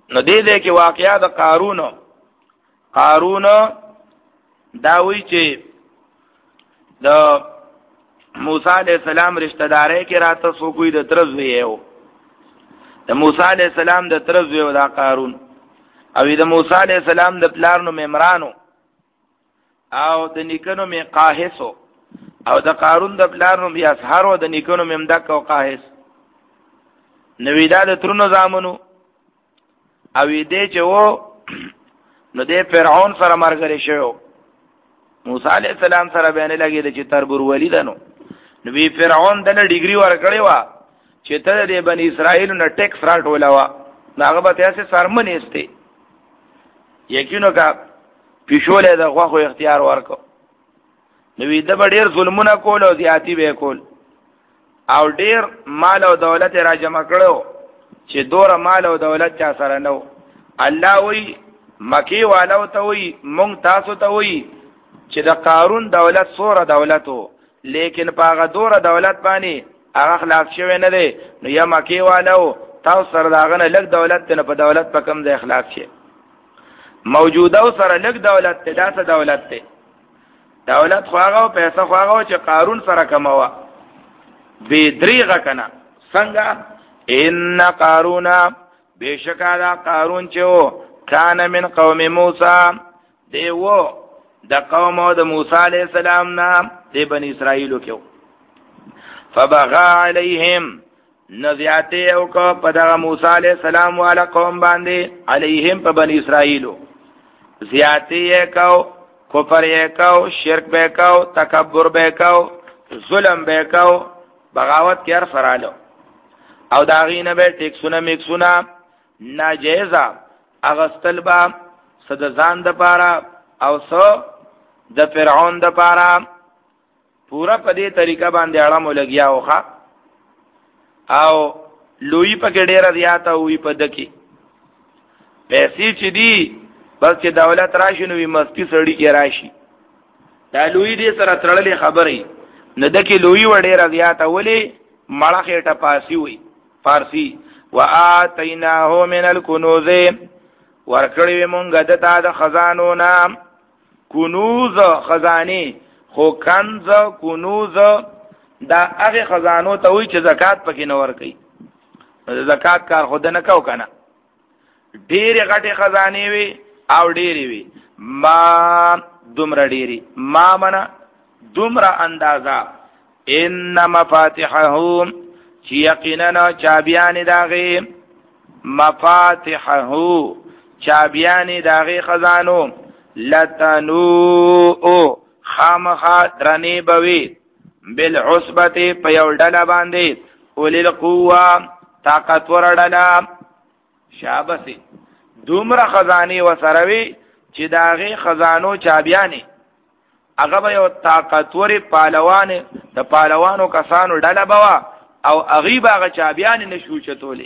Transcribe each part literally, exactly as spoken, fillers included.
نو دې دې کې واقعیا د قارون قارون دا وی چې د موسی علیہ السلام رشتہ داري کې راته سو کوئی د ترز ویو د موسی علیہ السلام د ترز ویو دا قارون او د موسی علیہ السلام د پلار نو عمرانو او د نیکنو می قاحسو او د قارون د پلار نو بیا سحرو د نیکنو می مدک او قاحس نو دا د ترونو زامنو او دې چې وو نو دې فرعون سره مرګري شو موسی علیہ السلام سره بیان لګید چې تربور ولیدنو نو وی فرعون دله ډیګری ورکړی و چې ته د بنی اسرائیل نه ټیکس راټولا و هغه به تاسو سرمنې استه یقینو کا پښولې د غوخو اختیار ورکو نو وی د ډیر ظلمونه کول او زیاتی به کول او ډیر مال او دولت را جمع کړو چې دوره مال او دولت چا سره نو الله وی مکی والو ته وی مونږ تاسو ته وی چې د قارون دولت سوره دولتو لیکن پاغه دوره دولت باندې هغه خلاف شوی نه دی نو یا مکی والو تاسو سره داغه نه لګ دولت نه په دولت په کم ځای خلاف شي موجوده سره لګ دولت ته داسه دولت ته دولت خواغه او پیسې خواغه چې قارون سره کموا به دریغه کنه څنګه ان قارون بشکا دا قارون چې کان من قوم موسی دیو د قوم د موسی علیہ السلام نام د بنی اسرائیل کې فبغى عليهم نزیاته او کو په دغه موسی علیہ السلام والا قوم باندې علیهم په بنی اسرائیل زیاته کو کفر کو شرک به کو تکبر به کو ظلم به کو بغاوت کې هر فرالو او داغینه به ټیکسونه میکسونه ناجیزه اغستل با صد ځان د پاره او سو د فرعون د پاره پورا په دې طریقه باندې اړه مولګیا وخه او لوی په کې ډیر زیاته وي په دکی پیسې چې دی بس چې دولت راشي نو مستی سړی کې راشي دا لوی دې سره تړلې خبرې نه دکی لوی و ډیر زیاته ولي مړه خېټه پاسي وي فارسی وآتیناه من الکنوز ورکړی مونږ دته د خزانو نام کنوز خزانی خو کنز کنوز دا هغه خزانو ته وی چې زکات پکې نه ور کوي زکات کار خود نه کو کنه ډېر غټه خزانه وي او ډېری وي ما دومره ډېری ما منا دومره اندازا ان مفاتيحه چې یقینا چابیان داغه مفاتيحه چابیان داغه خزانو لتنو خامخا درنی بوي بالعصبه په یو ډله باندې اولل قوه طاقتور ډله شابسي دومره خزانه وسروي چې داغه خزانو چابياني هغه به یو طاقتور پهلوان د پهلوانو کسانو ډله بوا او غیب هغه چابياني نشو چتولې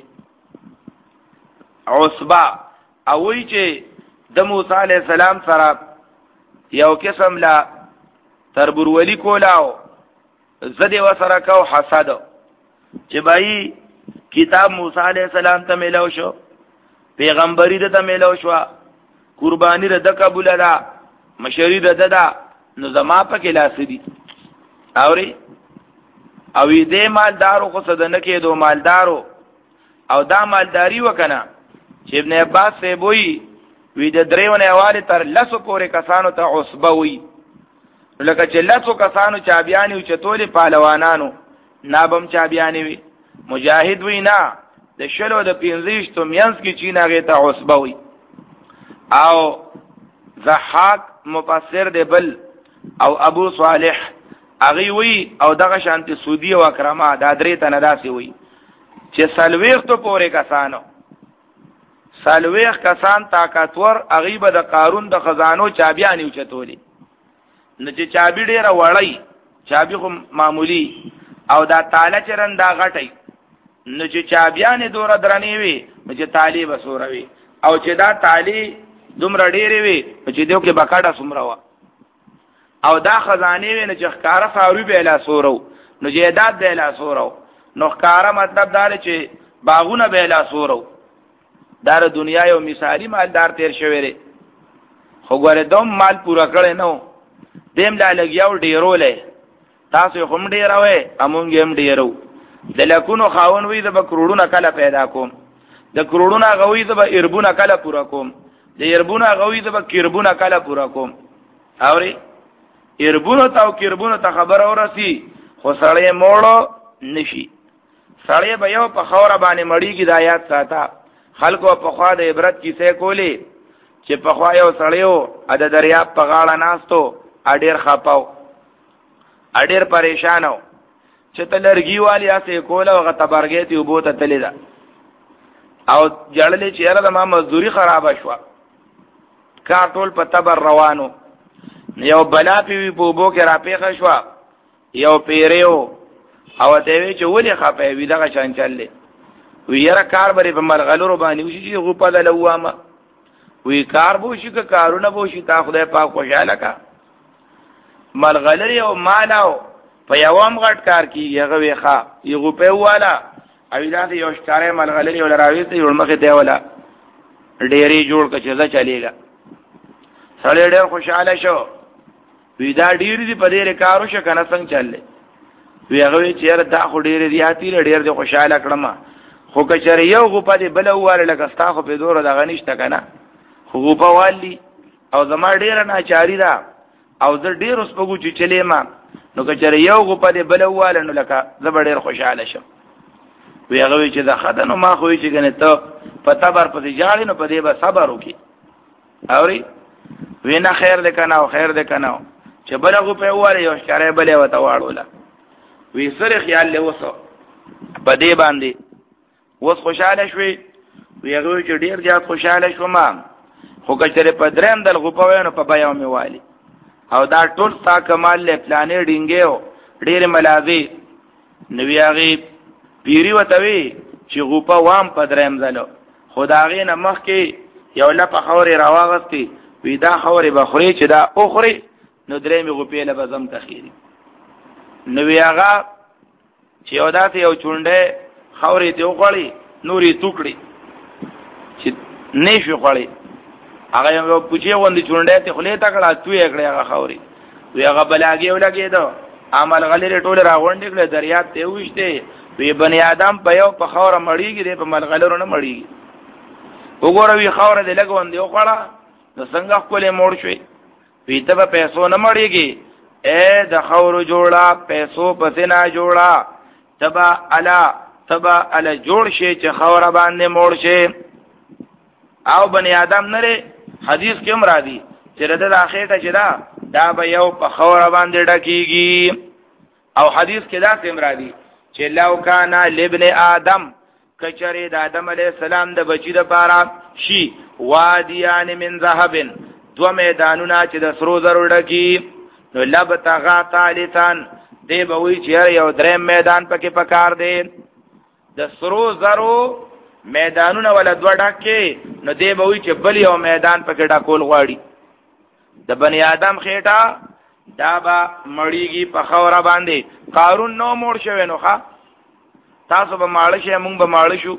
عصبه او وی چې د موسی عليه السلام سره یو قسم لا تربور ولی کولاو زده وسره کو حسد چې بای کتاب موسی علیہ السلام ته ملو شو پیغمبري ته ملو شو قربانی رد قبول ادا مشری رد دا نو زما پکې لاسدي اوري او دې مالدارو خو صدنه کې دو مالدارو او دا مالداری وکنه چې ابن عباس سے وی وی د دریونه حواله تر لسو پورې کسانو ته عصبه وی لکه چې لسو کسانو چابياني او چتولې پهلوانانو نابم چابياني وي مجاهد وی نه د شلو د پنځه تو مینس کی چیناغه ته عصبه وی او ضحاک مفسر دی بل او ابو صالح اغي وی او دغه شانتی سودی او اکرامه د درې تنه داسي وی چې سلويخ ته پورې کسانو سلويخ کسان طاقتور اغيبه د قارون د خزانو چابياني او چتولې نو چې چابي ډیره وړي چابي خو معمولی او دا تاله چرن دا غټي نو چې چابيانې دوره درنې وي نو چې تالی بسوروي او چې دا تالی دومره ډېرې وي نو چې دیو کې بکاټه سمره وا او دا خزانه وي نو چې ښکارا ساروي به لا سورو نو جیداد به لا سورو نو ښکارا مطلب دا چې باغونه به لا سورو دا دنیا یو مثالی مالدار تیر شوی دی خو ګوره دوم مال پورا کړی نو دیم لا لګیاو ډیرولې تاسو هم ډیروي امونږ هم ډیرو د لکونو خاون وي د کروڑونه کله پیدا کوم د کروڑونه غوي د اربونه کله پورا کوم د اربونه غوي د کربونه کله پورا کوم اوري اربونه تاو کربونه ته خبر اورسي خو سړی موړو نشي سړی به یو په خوره باندې مړی کی د آیات ساته خلکو په خوا د عبرت کیسه کولی چې په خوا یو سړیو ا د دریاب په غاړه ناستو اډیر خپاو اډیر پریشانو چې تلرګي والی اسه کوله او غتبرګې ته وبوته تلیدا او جړلې چې یاره د ما مزدوري خراب شوه کار ټول په تبر روانو یو بلا پی په بو کې را پیښه شو یو پیریو او ته وی چې ولې خپه وی دغه شان چللې وی یاره کار بری په مرغلو باندې وشي چې غو په دلوامه وی کار بو شي که کارونه بو شي تا خدای پاک خوشاله کا مرغلری او مالاو په یوام غټ کار کیږي هغه ویخه یغه په والا اویلا ته یو ښکارې مرغلری ول راوي ته یو مخه دی ولا ډېری جوړ کچې ځا چلیږي سړی ډېر خوشاله شو وی دا ډېر دي په دې کارو شو کنه څنګه چللې وی هغه چې دا خو ډېر دي هاتي ډېر دي خوشاله کړم خو کچره یو غو په دې بل واله لکه ستا خو په دوره د غنښت کنه خو په والی او زما ډېر نه چاري دا او زه ډېر اوس په ګوچې چلې ما نو کچره یو غو په دې بل واله نو لکه زه ډېر خوشاله شم وی هغه چې دا خدای نو ما خو چې کنه ته په تبر په ځاړي نو په دې به صبر وکي اوري وینا خیر دې کنه او خیر دې کنه چې بلغه په واره یو ښکارې بلې وته واړوله وی سره خیال له وسو په دې باندې وس خوشاله شوي وی هغه چې ډیر زیات خوشاله شوم خو کچره په دریم دل غوپوي نو په بیاو می والی او دا ټول تا کمال له پلانې ډینګیو ډیر ملازي نو یاغي پیری وتوي چې غوپا وام په دریم دلو خداغې نه مخ کې یو لپه خوري راواغستي وی دا خوري بخوري چې دا اخري نو درې می غوپې له بزم تخیری نو یاغه چې یو داسې یو چونډه خوري ته وخړی نوري ټوکړي چې نشو خړی هغه یو پوجي وندې چونډه ته خلې تا کړه توې کړې هغه خوري وی هغه بلاګي ولګي دا عمل غلې ټوله راغونډې کړې دریاب ته وښته وی بنی آدم په یو په خوره مړیږي دې په ملغلرو نه مړیږي وګوره وی خوره دې لګوندې وخړه نو څنګه خپل موړ شوي وی ته په پیسو نه مړیږي اے د خور جوړا پیسو پسې نه جوړا تبا الا تبا الا جوړ شي چې خوره باندې موړ شي او بنی آدم نه حدیث کې هم را دي چې رده د اخیټه چې دا دا به یو په خوره باندې ډکیږي او حدیث کې دا هم را دي چې لو کان لابن آدم کچری د آدم علی السلام د بچی د پاره شي وادیان من ذهب دو میدانونه چې د سرو زرو ډکی نو لبتغا ثالثان دی به وی چې یو دریم میدان پکې پکار دی د سرو زرو میدانونه ولا دوه ډکې نو دی به وی چې بل یو میدان پکې ډکول غواړي د بنی آدم خېټه دا با مړیږي په خوره باندې قارون نو موړ شوی نو ښا تاسو به ماړ شئ مونږ به ماړ شو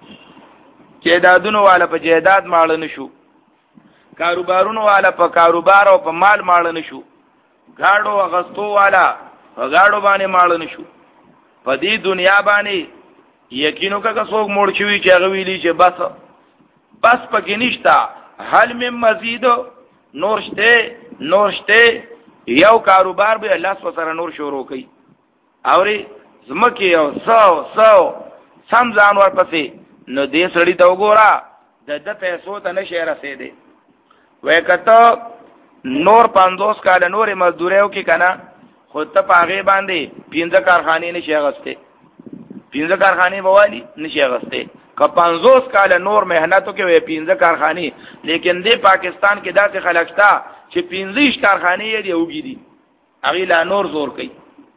جیدادونو والا په جیداد ماړ نشو کاروبارونو والا په کاروبار او په مال ماړ نشو گاډو غستو والا په گاډو باندې ماړ نشو په دې دنیا باندې یقینو کا څوک موړ شوی چې هغه ویلی چې بس بس پکې نشتا حل مم مزید نور شته نور شته یو کاروبار به الله سره نور شروع کوي اوري زمکه یو سو سو سم ځان ورپسې نو دې سړی ته وګوره د د پیسو ته نشه رسیدي وای کته نور پنځوس کال نور مزدوریو کې کنه خود ته پاغه باندې پینځه کارخانې نشه غسته پینځه کارخانې بوالي نشه غسته که پنځوس کال نور مهنتو کې وې پینځه کارخانې لیکن دې پاکستان کې داسې خلک شته چې پینځه کارخانې یې وګړي دي هغه لا نور زور کوي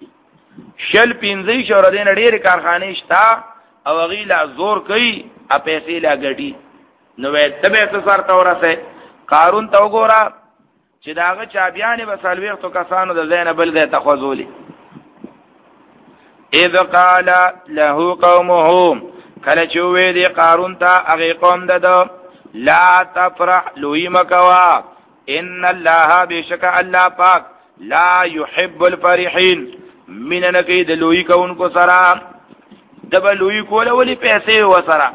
شل پینځه شور دین ډېر کارخانې شته او هغه لا زور کوي ا پیسې لا غټي نو وې تبه اختصار تورسه قارون تو ګورا چې داغه چابيانې بسالويخ تو کسانو د زینب بل د تخوزولي اذ قال له قومه کله چې وې دی قارون ته هغه قوم ده لا تفرح لوی مکوا ان الله بشک الله پاک لا يحب الفرحين من نکید لوی کونکو سره دبا لوی کول ولی پیسې وسره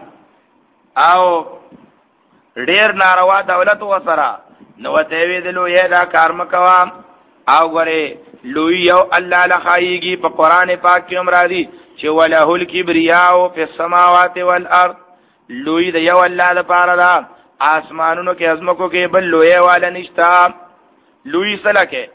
او ډیر ناروا دولت وسره نو ته وی د لوی دا کار مکوا او غره لوی یو الله لخایږي په قران پاک کې هم راځي چې وله الکبریاء فی السماوات والارض لوی د یو الله لپاره دا آسمانونو کې ازمکو کې بل لوی والا نشتا لوی سلکه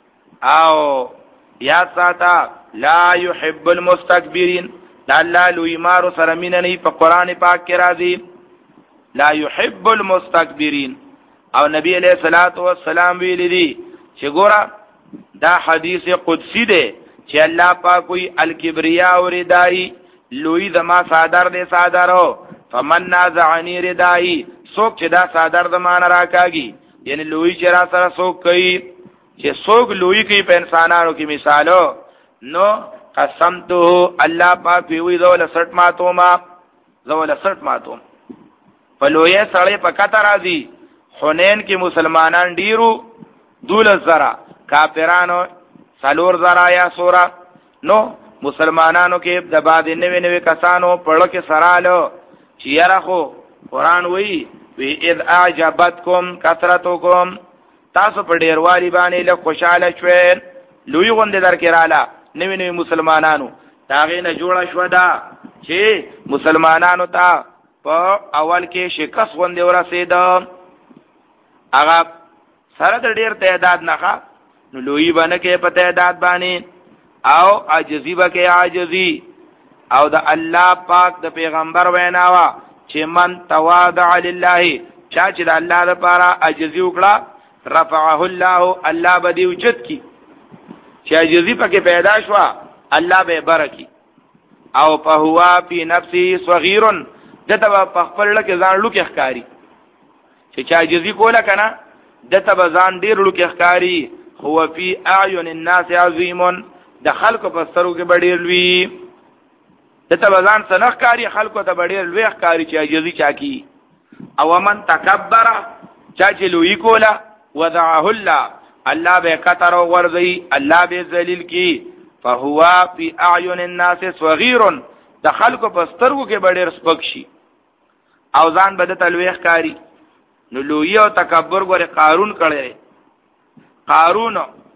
او یا ساته لا يحب المستكبرين الله لوی مارو سره مين نه په قران پاک کې راځي لا يحب المستكبرين او نبی علیہ الصلوۃ والسلام ویل دي چې ګوره دا حدیث قدسی دی چې الله پاک کوئی الکبریا و ردائی لوی زما صادر دے صادرو فمن نازعنی ردائی سوک چې دا صادر زمان راکاگی یعنی لوی چې را سره سوک کئی چې سوک لوی کئی په انسانانو کی مثالو نو قسمتو الله پاک وی زول سٹ ماتو ما زول سٹ ماتو په لوی سړی په کته راځي حنین کې مسلمانان ډیرو دولس زرا کافرانو سالور زرا یا سورا نو مسلمانانو کې د بعد نوې نوې کسانو پړو کې سرالو چې یاره خو قران وی وی اذ اعجبتکم کثرتکم تاسو په ډیر والی باندې له خوشاله شوي لوی غوند درکې رااله نوې نوې مسلمانانو داغې نه جوړه شو دا چې مسلمانانو ته په اول کې شکست غوند ورسېد هغه سره د ډیر تعداد نه نو لوی باندې کې په تعداد باندې او عاجزی بکې عاجزی او د الله پاک د پیغمبر ویناوا چې من تواضع لله چا چې د الله لپاره عاجزی وکړه رفعه الله الله به دې اوچت کی چې عاجزی پکې پیدا شو الله به برکی او په هوا فی نفسه صغیر دته په خپل لکه ځان لوکه ښکاری چې چا عاجزی کوله کنه دته به ځان ډیر لوکه ښکاری هو فی اعین الناس عظیم د خلکو په سترګو کې ډیر لوی دته به ځان سنخ کاری خلکو ته ډیر لوی ښکاری چې عاجزی چا کی او من تکبر چا چې لوی کوله وضعه الله الله به کتر او ورزي الله به ذلیل کی فهو فی اعین الناس صغیر د خلکو په سترګو کې ډیر سپک شي او ځان بده تلويخ کاری نو لوی او تکبر غره قارون کړي قارون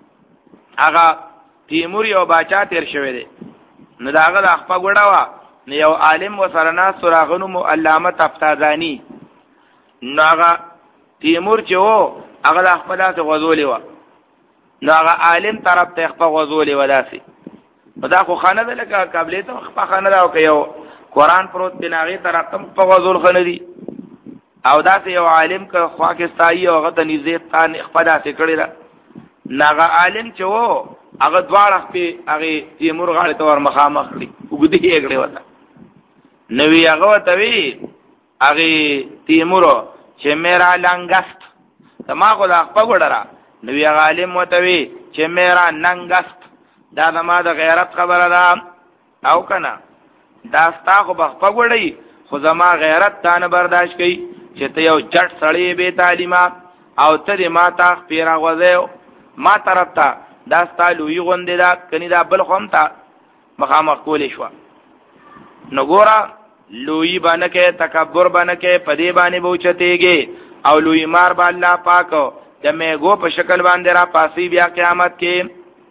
هغه تیمور یو باچا تیر شوی دی نو داغه د خپل غړاوه نو یو عالم وسرنا سراغنو علامه تفتازانی نو هغه تیمور چې وو هغه د خپل ذات غزولې و نو هغه عالم طرف ته خپل غزولې وداسي دا خو خانه ده لکه قبله ته خپل خانه دا او یو قران پروت بناغي طرف ته په غزول خنه دي او دا یو عالم که خواکستایي او غته نيزه تان خپل ذات کړی دا ناغه عالم چې وو هغه دواړه په هغه تیمور غاړه ته ور مخامخ کړی وګدي یې کړی وتا نوی هغه ته وی هغه تیمور چې میرا لنګست دماغه لا خپل وړرا نوی هغه عالم وته وی چې میرا ننګست دا زما د غیرت خبره ده او کنه دا ستا خو بخپه وړي خو زما غیرت تانه برداشت کوي چې ته یو چټ سړی به تعلیمه او ته ما تا پیرا غوځو ما طرف ته دا ستا لوی غوندې دا کني دا بل خوم ته مخامخ کولې شو نو ګورا لوی باندې کې تکبر باندې کې پدې باندې بوچتېږي او لوی مار با الله پاک د میګو په شکل باندې را پاسي بیا قیامت کې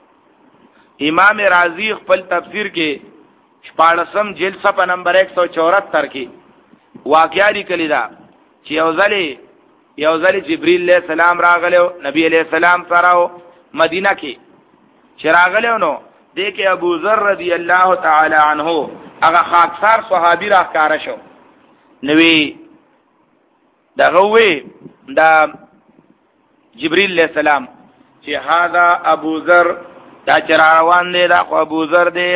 امام رازی خپل تفسیر کې شپاړسم جلد صفحه نمبر ایک سو چوہتر کې واقعا لیکلی دا چې یو ځلې یو ځلې جبرئیل علیہ السلام راغلو نبی علیہ السلام سره مدینه کې چې راغلو نو دې کې ابو ذر رضی الله تعالی عنہ هغه خاکسار صحابي راکاره شو نوې دغه وی دا جبرئیل علیہ السلام چې هاذا ابو ذر دا چر روان دی دا خو ابو ذر دی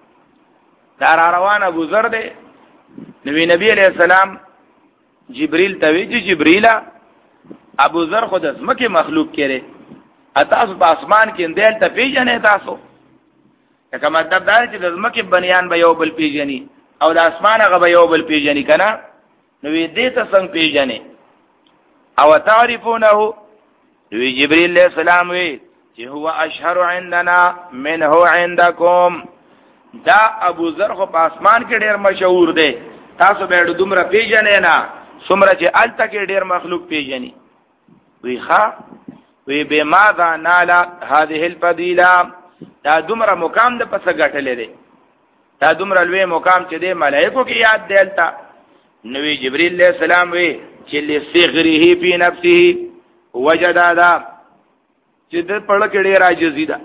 دا روان ابو ذر دی نبی نبی علیہ السلام جبرئیل ته وی چې جبرئیل ابو ذر خود اسمکه مخلوق کړي تاسو په اسمان کې اندل ته پیژنې تاسو کله مطلب دا چې د اسمکه بنیان به یو بل پیژني او د اسمانه غو یو بل پیژنې کنه نو دې ته څنګه پیژنې او تعرفونه وی جبرئیل علیہ السلام وی چې هو اشهر عندنا منه عندكم دا ابو ذر خو په اسمان کې ډیر مشهور دی تاسو به دومره پیژنې نه څومره چې الته کې ډیر مخلوق پیژني وی ښا وی به ماذا نال هذه الفضيله دا دومره مقام د پس غټلې دی دا دومره لوی مقام چې دی ملائکو کې یاد دیلتا نبی جبرئیل علیہ السلام وی چې لصغره فی نفسه وجد دا چې د پړ کې ډیر عاجزی ده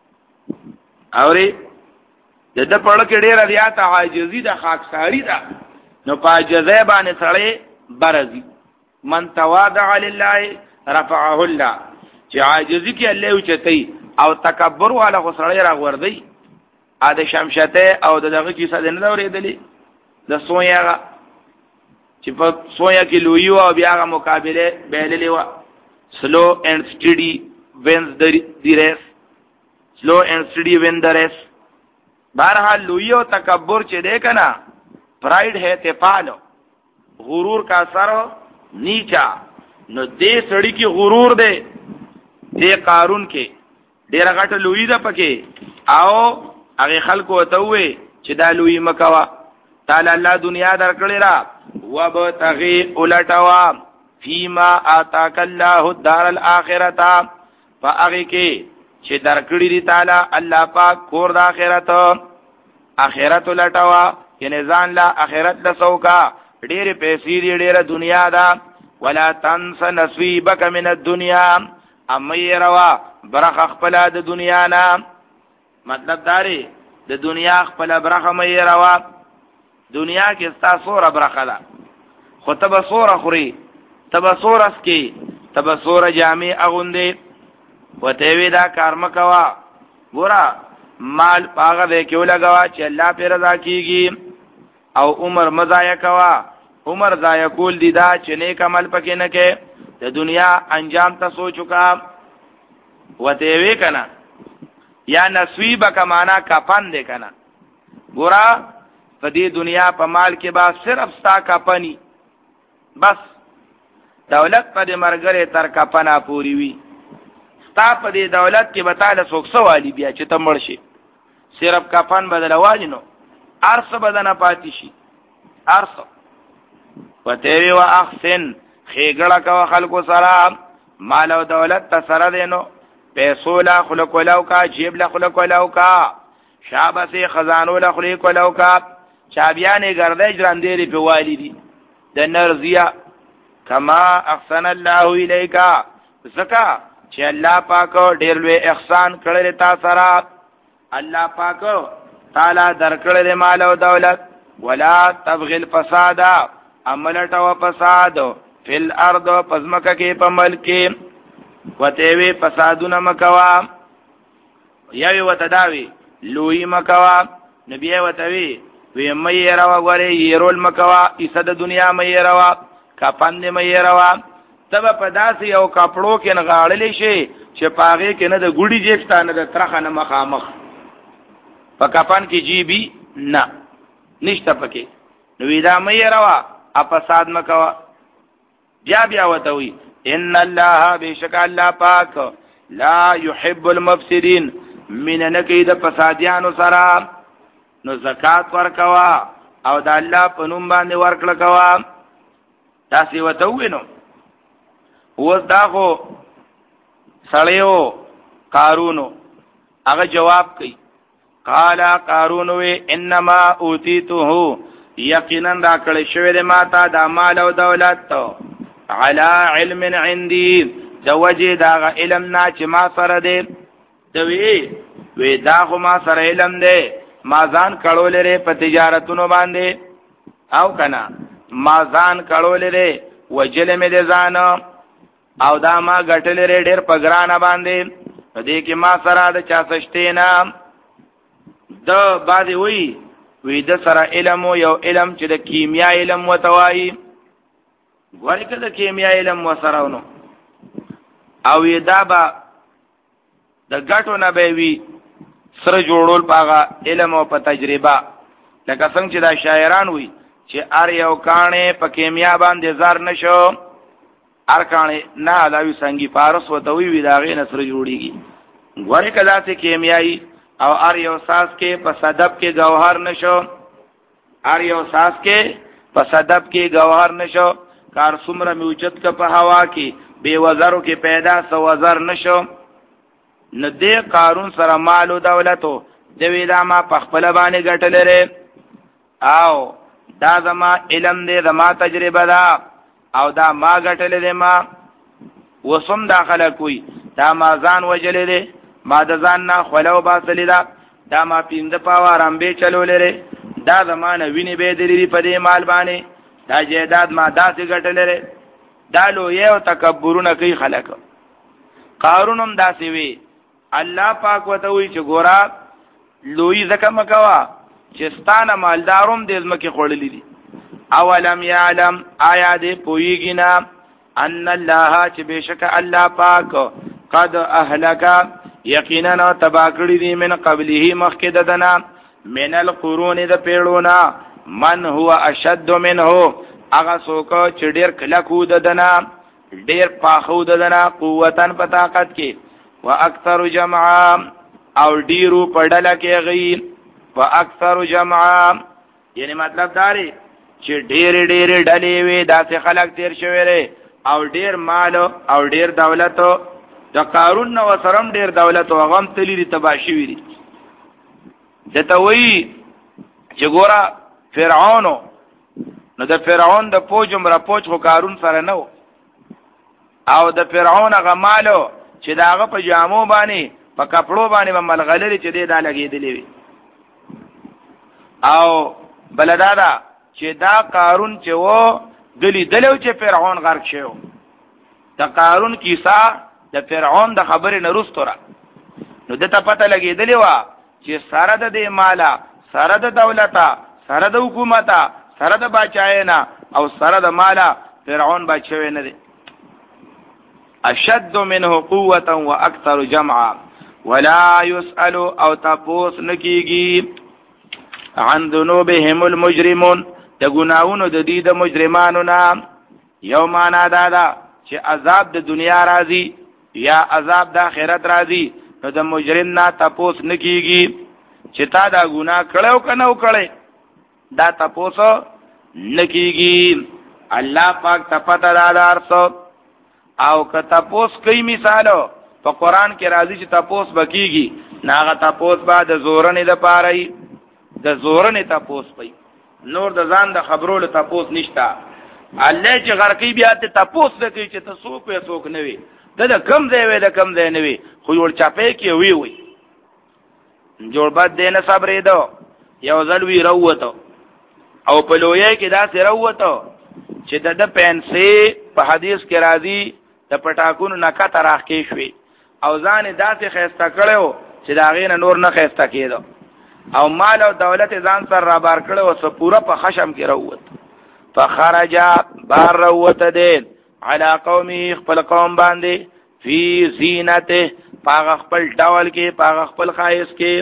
اوري د د پړ کې ډیر زیات عاجزی ده خاکساری ده نو پاجزه باندې سړی برزي من تواضع لله رفعه الله چې عاجزی کې الله اوچتای او تکبر والا خو سړی راغوردی ا د شمشته او دغه کیسه د نه اورېدلې د سویا چې په سویا کې لوی او بیا غو مقابله بیللې و slow and steady wins the, the race slow and steady win the race بہرحال لوی او تکبر چې ده کنا پرائیډ ہے تپالو غرور کا سر نیچا نو دې سړی کې غرور ده دې قارون کې ډیر غټ لوی ده پکې او هغه خلکو ته وې چې دا لوی مکوا تعالی الله دنیا درکړی را وبتغي الټوا فيما آتاك الله الدار الاخرته فاغي کې چې درکړی دی تعالی الله پاک کور د اخرت اخرت لټوا یعنی ځان لا اخرت د سوکا ډېر پیسې دی ډېر دنیا دا ولا تنس نصيبك من الدنيا اما يروا برخ خپل د دنیا نه مطلب داري د دنیا خپل برخه مې يروا دنیا کې ستا سور برخه ده خو تب سور خوري تب سور اسکی تب سور جامع اغوندي وته دا کار مکوا ګورا مال پاغه دې کېو لګوا چې الله پر رضا کیږي او عمر مزایا کوا عمر ضایع کول دي دا چې نیک عمل پکې نه کې د دنیا انجام ته سوچوکا وته وی کنا یا نصیب کا معنا کفن دې کنا ګورا په دې دنیا په مال کې با صرف ستا کفنی بس دولت په دې مرګره تر کفنا پوری وی ستا په دې دولت کې بتاله سوکسو والی بیا چې ته مړ شي صرف کفن بدلوالی نو ارس بدنه پاتې شي ارس وتوی وا احسن خېګړه کا خلکو سره مال او دولت ته سره دینو پیسو لا خلق ولو کا جیب لا خلق ولو کا شابسه خزانو لا خلق ولو کا چابیانه ګرځي ژوندې په والدي د نرزیا کما احسن الله الیکا زکا چې الله پاک ډېر لوی احسان کړی تا سره الله پاک تعالی درکړل مال او دولت ولا تبغي الفساد عملت او فساد فی الارض پزمکه کې په ملک وته وی فسادونه مکوا یوی وتداوی لوی مکوا نبی وتوی وی مې راو غره يرول مکوا ایسد دنیا مې راو کفن مې راو تب په داسې یو کپړو کې نغاړلې شي چې پاغه کې نه د ګوډي جېستانه د ترخه نه مخامخ په کفن کې جی بي نه نشته پکې نو ودا مې راو اپساد مکوا بیا بیا وتوی ان الله بشک الله پاک لا يحب المفسدين من نکید فسادیانو سره نو زکات ورکوا او د الله په نوم باندې ورکړه کوا تاسو وتوینو اوس دا خو سړیو قارونو هغه جواب کوي قال قارون و انما اوتیته یقینا دا کړی شوی د ماته د مال او دولت على علم عندي د وجه دا علم نه چې ما سره دی دوی وی دا خو ما سره علم دی ما ځان کړول لري په تجارتونو باندې او کنا ما ځان کړول لري وجل مې دي ځان او دا ما غټل لري ډېر پګرانه باندې دې کې ما سره د چا سشتینا د باندې وی وی د سره علم یو علم چې د کیمیا علم وتوای ګورې کله کیمیا علم وسراونو او یدا با د غټو نه به وی سره جوړول پاغه علم او په تجربه لکه څنګه چې دا شاعران وي چې ار یو کانه په کیمیا باندې زار نشو ار کانه نه علاوه څنګه پارس وته وی وی دا غي نصر جوړیږي غوړې کدا ته کیمیاوي او ار یو ساس کې په صدب کې گوهر نشو ار یو ساس کې په صدب کې گوهر نشو کار څومره موجود ک په هوا کې بے وزرو کې پیدا سو وزر نشو نه دې قارون سره مال او دولتو دوی دا ما په خپل باندې ګټل لري او دا زما علم دې زما تجربه ده او دا ما ګټل دې ما وسم داخله کوي دا ما ځان وجلې دې ما د ځان نه خلو باسلې دا دا ما پیند پاوا رمبه چلو لري دا زمانه ویني به دې په دې مال باندې دا جیداد ما داسې ګټل لري دا لو یو تکبرونه کوي خلک قارونم داسې وی الله پاک وته وی چې ګورا لوی زکه مکوا چې ستانه مالداروم دې زمکه خړلې دي اولم یعلم آیا دې پویږي نه ان الله چې بشک الله پاک قد اهلک یقینا تبا کړی دي من قبله مخکې ددنا من القرون د پیړونا من هو اشد منه اغه څوک چې ډیر کلکو ددنا ډیر پاخو ددنا قوتن په طاقت کې واکثر جمعا او ډیرو پړل کې غي واکثر جمعا یعنی مطلب داري چې ډیر ډیر ډلې وي داسې خلک تیر شوی لري او ډیر مال او ډیر دولت د قارون نو سرم ډیر دولت او غم تللی دي تباشي وي دته وی چې ګورا فرعون نو د فرعون د پوجم را پوج خو قارون سره نو او د فرعون غمالو چې داغه په جامو باندې په کپړو باندې ملغلري چې دې دا لګېدلې وي او بلدادا چې دا قارون چې وو دلی دلو چې فرعون غرق شو د قارون کیسه د فرعون د خبرې نه رستوره نو دته پته لګېدلې وا چې سره د دې مالا سره د دولتا سره د حکومتا سره د بچاینا او سره د مالا فرعون بچوي نه دي اشد منه قوه واكثر جمعا ولا يسأل او تپوس نکیږي عن ذنوبهم المجرمون د ګناونو د دې د مجرمانو نام یو معنا دا ده چې عذاب د دنیا راځي یا عذاب د آخرت راځي نو د مجرم نه تپوس نکیږي چې تا دا ګناه کړو کنه وکړې دا تپوس نکیږي الله پاک تپتا دا دارسو او که تپوس کوي مثالو په قران کې راځي چې تپوس بکیږي ناغه تپوس بعد زورنې د پاره د زورنې تپوس پي نور د ځان د خبرو له تپوس نشتا الله چې غرقي بیا ته تپوس کوي چې تاسو په څوک نه وي د کم ځای وي د کم ځای نه وي خو ور چاپې کې وی وي جوړ بد دینه صبرې دو یو ځل وی راوته او په لوی کې دا سره وته چې د پنسي په حدیث کې راځي د پټاکونو نکته راخې شوي او ځان داسې خسته کړو چې دا غین نور نه خسته کېدو او مال او دولت ځان سره را بار کړو او سه پورا په خشم کې راووت فخرج بار راووت دې علی قومه خپل قوم باندې فی زینته پاغ خپل ډول کې پاغ خپل خایس کې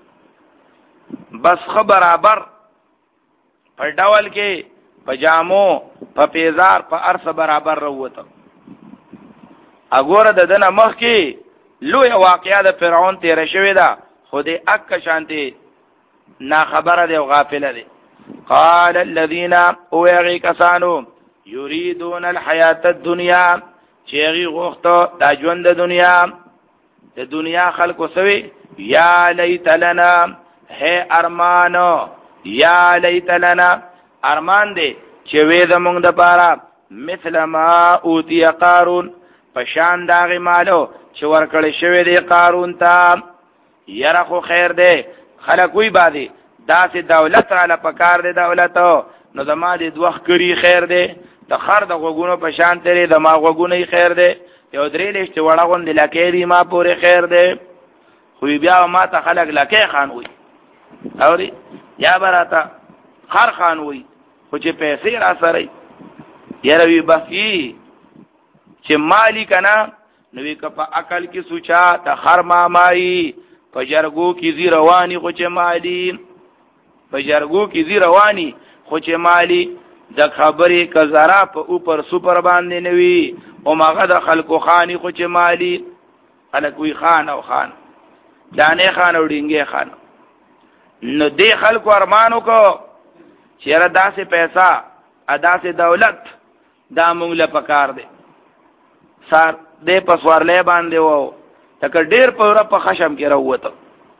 بس خبر برابر په ډول کې په جامو په پیزار په ارس برابر راووت اګوره د دنه مخ کې لوی واقعیا د فرعون تیر شوی دا خو دې اک شانتي نا خبره دی او غافل دی قال الذين اوغي کسانو یریدون الحیات الدنیا چیغي غوښته د ژوند د دنیا د دنیا خلکو سوي یا لیت لنا ہے ارمانو یا لیت لنا ارمان دی چې وې زمونږ د پاره مثل ما اوتی قارون پشان داغی مالو چې ورکړی شوی دی قارون ته یره خو خیر دی خلک وی بادي داسې دولت را لپکار دی دولت نو زما دې دوخ کړي خیر دی د خر د غوګونو په شان تیرې د ما غوګونې خیر دی یو درې لښت وړه غوند لکې دی ما پورې خیر دی خو بیا ما ته خلک لکې خان وي اوري یا براته خر خان وي خو چې پیسې را سره یره وی بخي چې مالی کنا نوې ک په عقل کې سوچا ته خر ما مای په جرګو کې زی رواني خو چې مالی په جرګو کې زی رواني خو چې مالی د خبرې کزرا په اوپر سوپر باندې نوي او ماغه د خلکو خاني خو چې مالی خلکوي خان او خان دانه خان او ډینګه خان نو دې خلکو ارمانو کو چیرې داسې پیسہ ادا سه دولت دا مونږ له پکار دی سار دې پسوارلې باندې وو تک ډېر په په خشم کې راوته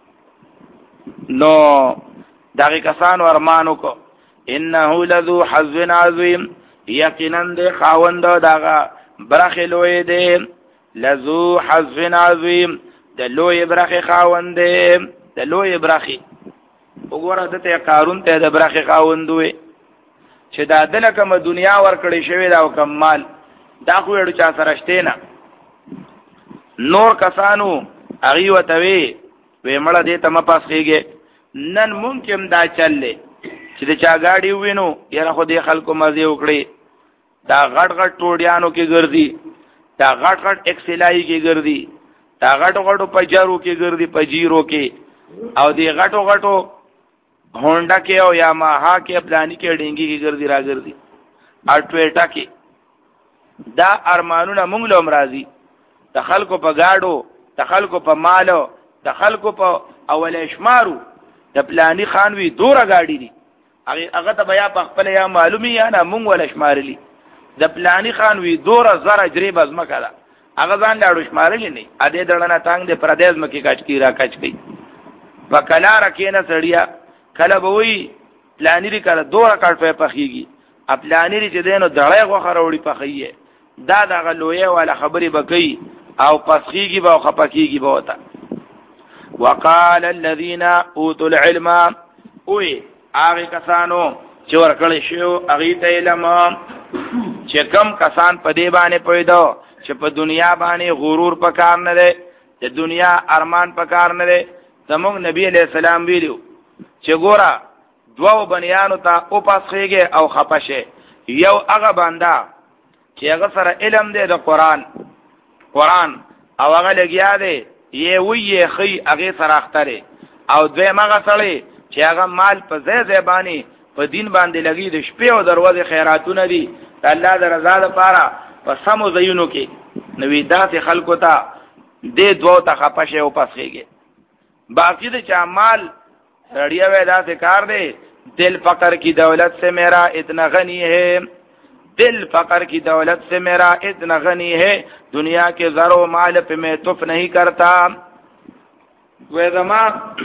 نو دغه کسانو ارمانو کو انه لذو حظ عظیم یقینا د خاوند دغه برخه لوی دی لذو حظ عظیم د لوی برخه خاوند دی د لوی برخه وګوره دته قارون ته د برخه خاوند وي چې دا دله کوم دنیا ور کړی شوی دا کمال دا خو یړو چا سره شته نه نور کسانو اغي وتوي وې مړه دې تم پاسېږي نن ممکن دا چللې چې د چا گاډي وینو یاره خو دې خلکو مزه وکړي دا غټ غټ ټوډیانو کې ګرځي دا غټ غټ اکسلای کې ګرځي دا غټو غټو پجارو کې ګرځي پجیرو کې او دې غټو غټو هونډا کې او یا ماها کې پلاني کې ډینګي کې ګرځي را ګرځي اټويټا کې دا ارمانونه مونږ له امراضي د خلکو په گاډو د خلکو په مالو د خلکو په اول شمارو د پلاني خانوي دوره گاډي دي هغه هغه ته بیا په خپل یا معلومي یا نه مونږ ول شمارلی د پلاني خانوي دوره زره جریب از مکه دا هغه ځان لاړو شمارلی نه ا دې دړنه تانګ د پردیس مکه کاچ کی را کاچ کی وکلا رکینه سړیا کله به وی پلاني لري کله دوره کټ په پخېږي ا پلاني لري چې دینو دړې غوخه وروړي پخېږي دا دغه لوی ولا خبري بکې او پسخيږي به خپکیږي به وتا وقال الذين اوتوا العلم اوه هغه کسانو چې ورکړل شو هغه ته علم چې کم کسان په دې باندې پویدو چې په دنیا باندې غرور پکار نه لري د دنیا ارمان پکار نه لري زموږ نبی عليه السلام ویلو چې ګورا دوو بنیانو ته او پاسخيږي او خپشه یو هغه بندا چې هغه سره علم دی د قران قران او هغه لګیا دی یې وی خي هغه سره اختره او دوی مغه سړی چې هغه مال په ځای ځای باندې په دین باندې لګي د شپې او دروازه خیراتونه دي د الله د رضا لپاره په سمو زینو کې نوې داسې خلکو ته دې دوه ته خپشه او پسخيږي باقی د چا مال رړیا وې داسې کار دی دل فقر کی دولت سے میرا اتنا غنی ہے دل فقر کی دولت سے میرا اتنا غنی ہے دنیا کے زر و مال پہ میں تف نہیں کرتا وې زما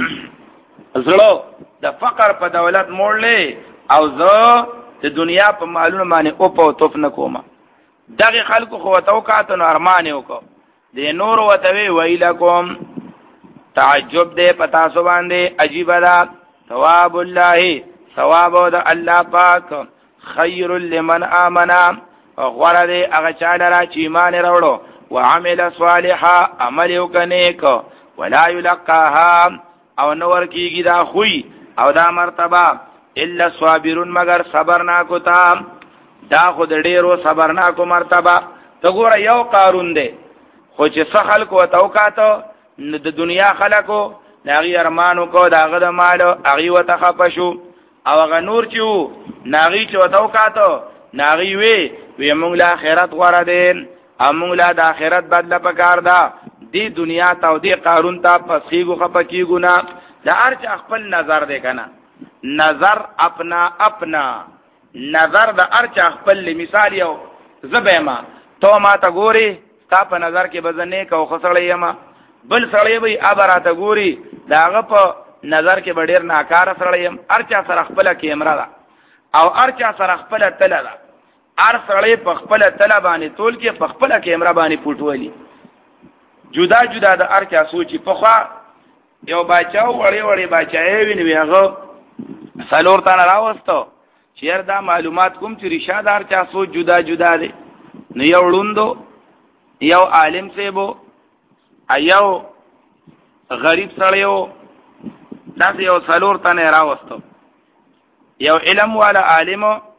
زړه د فقر په دولت موړ لې او زه د دنیا په مالونو باندې او په تف نه کوم دغه خلکو خو توقعاتن ارمان وکړه د نور وتوي ویلکم تعجب دې پتا سو باندې عجیب ده ثواب الله ثواب د الله پاک خیر لمن آمنا غره دې هغه چا لرا چې ایمان وروړو وعمل صالحا عمل وکنیک ولا یلقاها او نور کیږي دا خوې او دا مرتبه الا صابرون مگر صبرناکو تا دا خود ډیرو صبرناکو مرتبه ته ګوره یو قارون دی خو چې سخل کو توقاتو د دنیا خلکو ناغي ارمانو کو داغه د مال اغي وتخفشو او هغه نور چې ناغي چې وتوقاتو ناغي وی وی مونږ له آخرت غوړه دي او مونږ له د آخرت بدله پکار ده دی دنیا ته او دی قارون ته پسخیګو خپکیګو نه د ارچ خپل نظر دی کنه نظر اپنا اپنا نظر د ارچ خپل مثال یو زبېما تو ما ته ګوري تا په نظر کې بزنه کو خسړې یما بل سړی وي ابراته ګوري داغه په نظر کې ډېر ناکاره سړی يم ارچا سره خپل کیمرا ده او ارچا سره خپل تل ده ار سړی په خپل تل باندې تول کې په خپل کیمرا باندې پټولي جدا جدا د ارچا سوچي په خوا یو بچاو وړي وړي بچای ویني هغه سالور تان راوستو چیر دا معلومات کوم چې رشاد ارچا سوچ جدا جدا دي نو یو وړوندو یو عالم سیبو ایو غریب سړیو داسې یو سالور تان راوستو یو علم والا عالم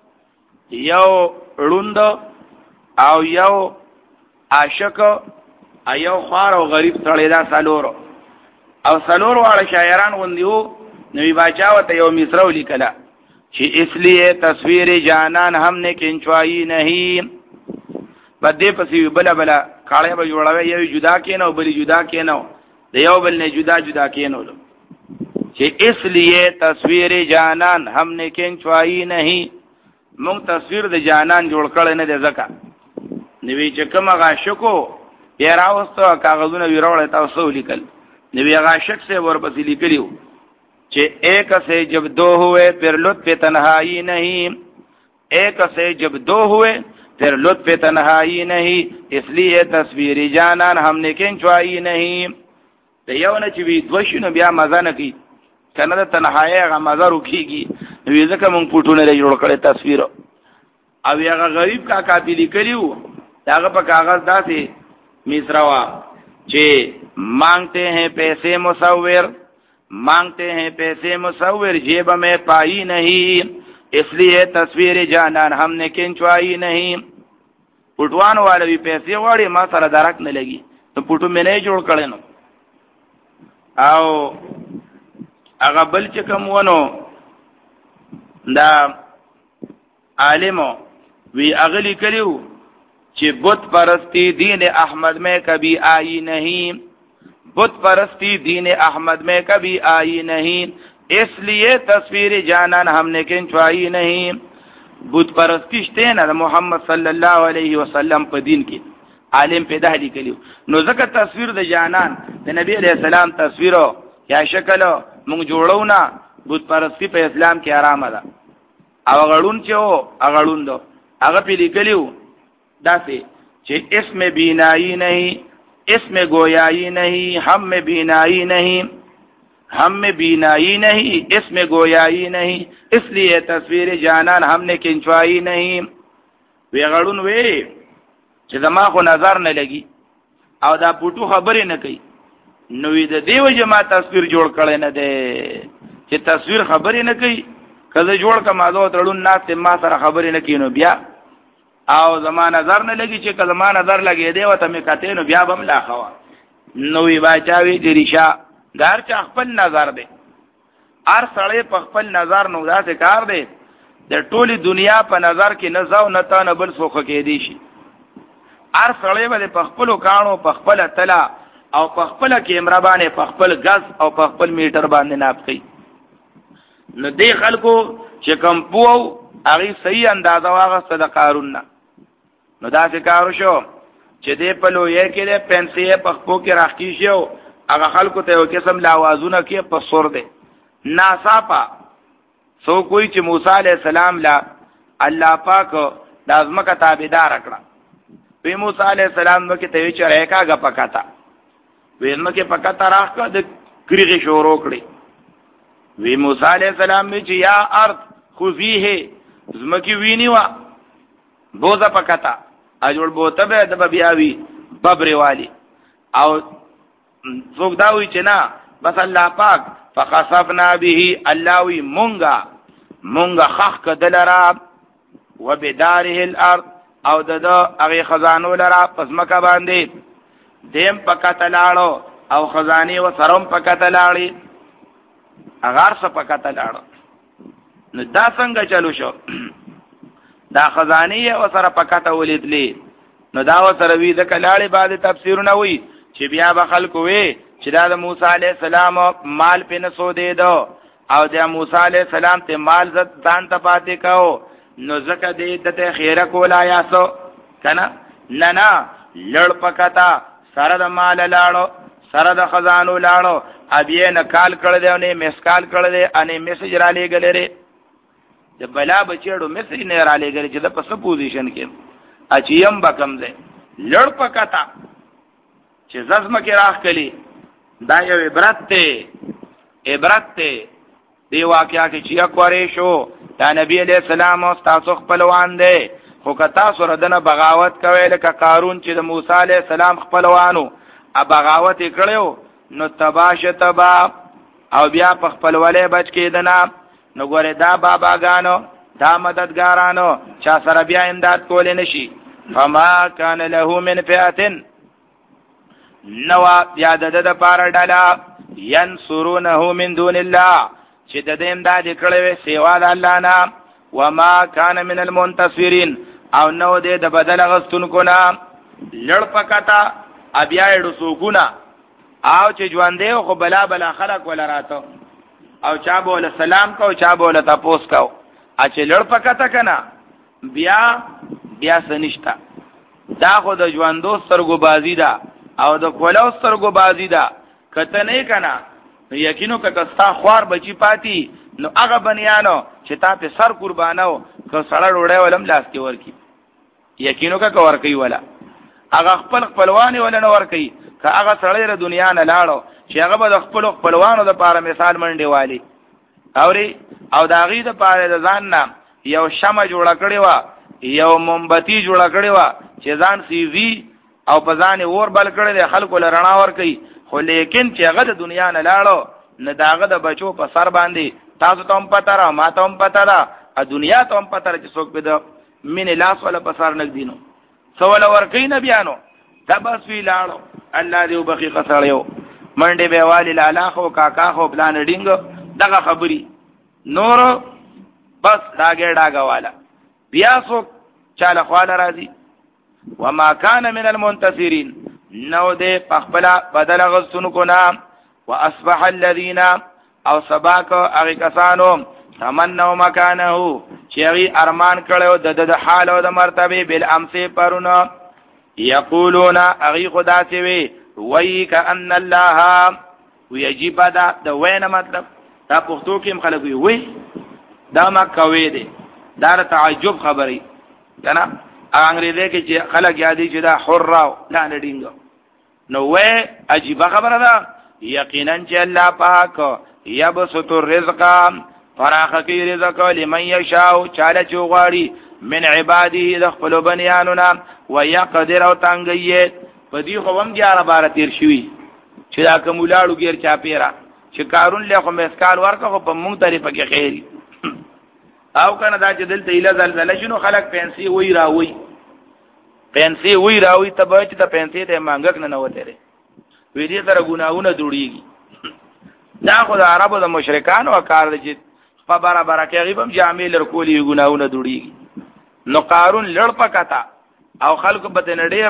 یو وړوند او یو عاشق ایو خوار او غریب سړی دا سالور او سالور والا شاعران غوندیو نوی باچا وته یو مصرو لیکلا چې اسلیے تصویر جانان ہم نے کنچوائی نہیں بده پسې بلا بلا کاړه به جوړاوي یو جدا کینو بلی جدا کینو د یو بل نه جدا جدا کینو چې اسلیے تصویر جانان ہم نے کنچوائی نہیں مونږ تصویر د جانان جوړ کړل نه د زکا نوی چې کوم غاشکو بیا راوستو کاغذونه ویروړل تاسو لیکل نوی غاشک سے ورپسې لیکلیو کہ ایک سے جب دو ہوئے پھر لطف تنہائی نہیں ایک سے جب دو ہوئے پھر لطف تنہائی نہیں اس لیے تصویر جانان ہم نے کنچوائی نہیں ته یو نه چې وی دوشنو بیا مزه نه کی کنه د تنهایی هغه مزه روکیږي وی ځکه مونږ پټونه لري جوړ کړي تصویر او هغه غریب کا کاپی لیکلیو هغه په کاغذ داسې مصروا چې مانگتے ہیں پیسے مصور مانگتے ہیں پیسے مصور جیب میں پائی نہیں اس لیے تصویر جانان ہم نے کنچوائی نہیں پټوان والے پیسې وړي ما سره درک نه لګي ته پټو مې نه جوړ کړي نو او هغه بل چې کوم ونه دا عالمو وی اغلی کلیو چې بت پرستی دین احمد میں کبھی آئی نہیں بت پرستی دین احمد میں کبھی آئی نہیں اس لیے تصویر جانان ہم نے کنچوائی نہیں بت پرستی شته نه محمد صلی الله علیه وسلم په دین کې عالم پیدا لیکلیو نو ځکه تصویر د جانان د نبی علیہ السلام تصویر یا شکل مونږ جوړو نه بت پرستی په اسلام کې حرام ده او غړون چې او غړون دو هغه په لیکلیو داسې چې اسم بینائی نہیں اسم گویائی نہیں ہم میں بینائی نہیں ہم میں بینائی نہیں اسم گویائی نہیں اس لیے تصویر جانان ہم نے کنچوائی نہیں وی غړون وی چې زما خو نظر نه لګي او دا پټو خبرې نه کوي نو د دیو جما تصویر جوړ کړي نه ده چې تصویر خبرې نه کوي کله جوړ کما زو تړون ناس ما سره خبرې نه کینو بیا او زما نظر نه لګي چې کله ما نظر لګي دی وته مې کته نو بیا بم لا خوا نو وی باچاوي د ریشا غار چا خپل نظر دی ار سړی په خپل نظر نو داسې کار دی د ټولي دنیا په نظر کې نه زاو نه تا نه بل څوک کې دی شي ار سړی باندې په خپل کانو په خپل تلا او په خپل کیمرا باندې په خپل غز او په خپل میټر باندې ناپ کوي نو دې خلکو چې کم پوو هغه صحیح اندازه واغسته د قارون نه نو دا څه کارو شو چې دې په لوی کې له پنسي په خپو کې راخی شو هغه خلکو ته یو قسم لاوازونه کې په سور دي ناصافه سو کوئی چې موسی عليه السلام لا الله پاک لازمه کا تابعدار کړه وی موسی عليه السلام نو کې ته چې راکا غ پکاتا وینم کې پکاتا راکا د کریغه شروع کړي وی موسی عليه السلام می چې یا ارض خذیه زمکی ویني وا بوزا پکاتا اجور بوته به د بیاوی ببر والی او څوک دا وی چې نه بس الله پاک فخسفنا به الله وی مونږه مونږه خخ کدلرا وبداره الارض او د هغه خزانو لرا پس مکه باندې دیم پکاته لاړو او خزانه و سرم پکاته لاړي اغار څه پکاته لاړو نو دا څنګه چلو شو دا خزانه او سره پکاته ولیدلې نو دا و سره وی د کلاړي بعد تفسیرونه وی چې بیا به خلکو وی چې دا د موسی علی السلام مال په نسو دی دو او د موسی علی السلام ته مال ځان ته پاتې کاو نو زکه دې ته خیره کولا یاسو کنه نه نه لړ پکاتا سره د مال لاړو سره د خزانو لاړو ابي نه کال کړه دی نه مسکال کړه دی اني میسج را لګلره د بلا بچړو میسج نه را لګلره چې د پس پوزیشن کې اچیم بکم ده لړ پکاتا چې ززم کې راخ کلی دا یو عبرت ته عبرت ته دی واقعیا کې چې اکوارې شو دا نبی علیہ السلام او تاسو خپلوان دی خو که تاسو ردنه بغاوت کوي لکه قارون چې د موسی علیہ السلام خپلوانو ا بغاوت کړو نو تباش تبا او بیا په خپلواله بچ کېدنه نو ګوره دا باباګانو دا مددګارانو چا سره بیا امداد کول نشي فما کان له من فئه نو بیا د د پار ډالا ينصرونه من دون الله چې د دې امداد کړي وي سیوا د الله نه وما كان من المنتصرين او نو دې د بدل غستونکو نه لړ پکتا بیا یې رسوګونه او چې ژوندې خو بلا بلا خلق ولا راته او چا بوله سلام کو چا بوله تاسو کو ا چې لړ پکتا کنه بیا بیا سنشتا دا خو د ژوندو سترګو بازی ده او د کولو سترګو بازی ده کته نه کنه یقینو که کستا خوار بچی پاتی نو هغه بنیانو چې تا په سر قربانو که سړی وړه ولم لاس کې ورکی یقینو که ورکی ولا هغه خپل خپلوانی ولا نه ورکی که هغه سړی ر دنیا نه لاړو چې هغه به خپل خپلوانو د پاره مثال منډي والی اوري او دا غي د پاره د ځان نه یو شمع جوړ کړی و یو مومبتی جوړ کړی و چې ځان سیزي او په ځان اور بل کړی د خلکو لرنا ور کوي خو لیکن چې هغه د دنیا نه لاړو نه داغه د بچو په سر باندې تاسو ته هم پته را ما ته هم پته را ا دنیا ته هم پته را چې څوک به د مين لاس ولا په سر نګ دینو سوال ور کوي نه بیانو دا بس وی لاړو الله دې وبخي قصړیو منډه به والی لالا خو کاکا خو پلان ډینګ دغه خبري نور بس داګه داګه والا بیا څوک چاله خواله راځي وما كان من المنتصرين نو دې پخپلا بدل غسن کو نام واصبح الذين او سباق اغه کسانو تمنوا مكانه چری ارمان کړو د د حال او د مرتبه بل امسه پرونه یقولون اغه خدا سی وی وای کان الله ويجب دا د وینه مطلب دا پښتو کې خلک وي دا ما کوي دي دا تعجب خبري کنه انګريزي کې چې خلک یادي چې دا حر لا نډینګ نو وې عجیب خبره ده یقینا چې الله پاک یبسط الرزق فراخ کی رزق لمن یشاء چاله چوغاری من عباده د خپل بنیاننا ويقدر او تنگیت په دې خو هم جاره بار تیر شوی چې دا کوملاړو غیر چا پیرا چې کارون له خو مسکال ورکه خو په مونږ طریقه کې خیری او کنه دا چې دلته اله زلزلہ شنو خلک پنسي وای راوي پنسي وای راوي ته به چې ته پنسي ته مانګک نه نوته لري وې دې سره ګناونه جوړيږي دا خو د عربو د مشرکان او کار دي په برابر کې غیبم جامع لرکولي ګناونه جوړيږي نو قارون لړ پکتا او خلکو به نه ډیر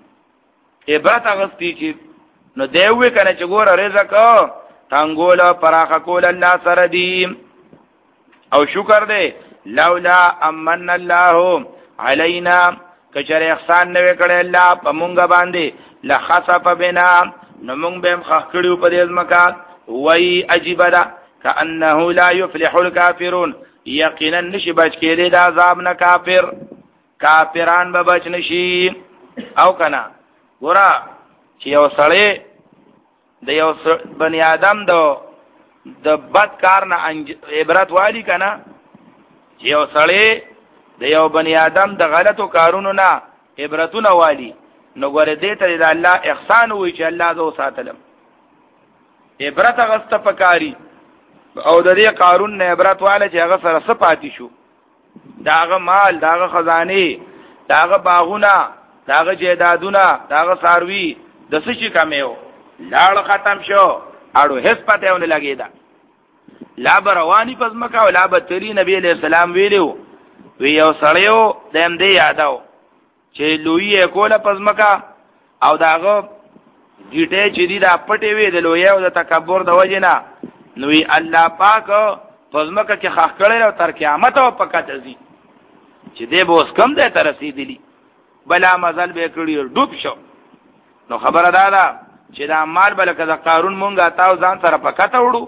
عبرت اغستی چې نو دیوې کنه چې ګور رزق تنګول پراخه کول الله سره دی او شکر دې لولا امن الله علينا کچره احسان نه وکړي الله په مونږ باندې لخسف بنا نو مونږ به مخ کړیو په دې ځمکه وای عجیب ده کانه لا يفلح الكافرون یقینا نشي بچ کېدی د عذاب نه کافر کافران به بچ نشي او کنا ګورا چې یو سړی د یو بنی آدم دو د بد کار نه عبرت والی کنا چې یو سړی د یو بنی آدم د غلطو کارونو نه عبرتونه والی نو ګوره دې ته د الله احسان وي چې الله زو ساتلم عبرت غست پکاري او د دې قارون نه عبرت واله چې هغه سره سپاتی شو داغه مال داغه خزانه داغه باغونه داغه جیدادونه داغه ساروی د څه شي کمیو لاړ ختم شو اړو هیڅ پته ونه لګیدا لا بروانی پزمکا او لا بتری نبی علیہ السلام ویلو وی یو سړیو دیم دې یاداو چې لوی کوله پزمکا او داغه گیټه چې دی دا پټې وی د لوی او د تکبر د وجنه نوې الله پاک پزمکا کې خاخ کړي او تر قیامت او پکته زی چې دې به اوس کم ده تر رسیدلی بلا مزل به کړی ډوب شو نو خبره ده دا چې دا مال بلکې د قارون مونږه تاسو ځان سره پکته وړو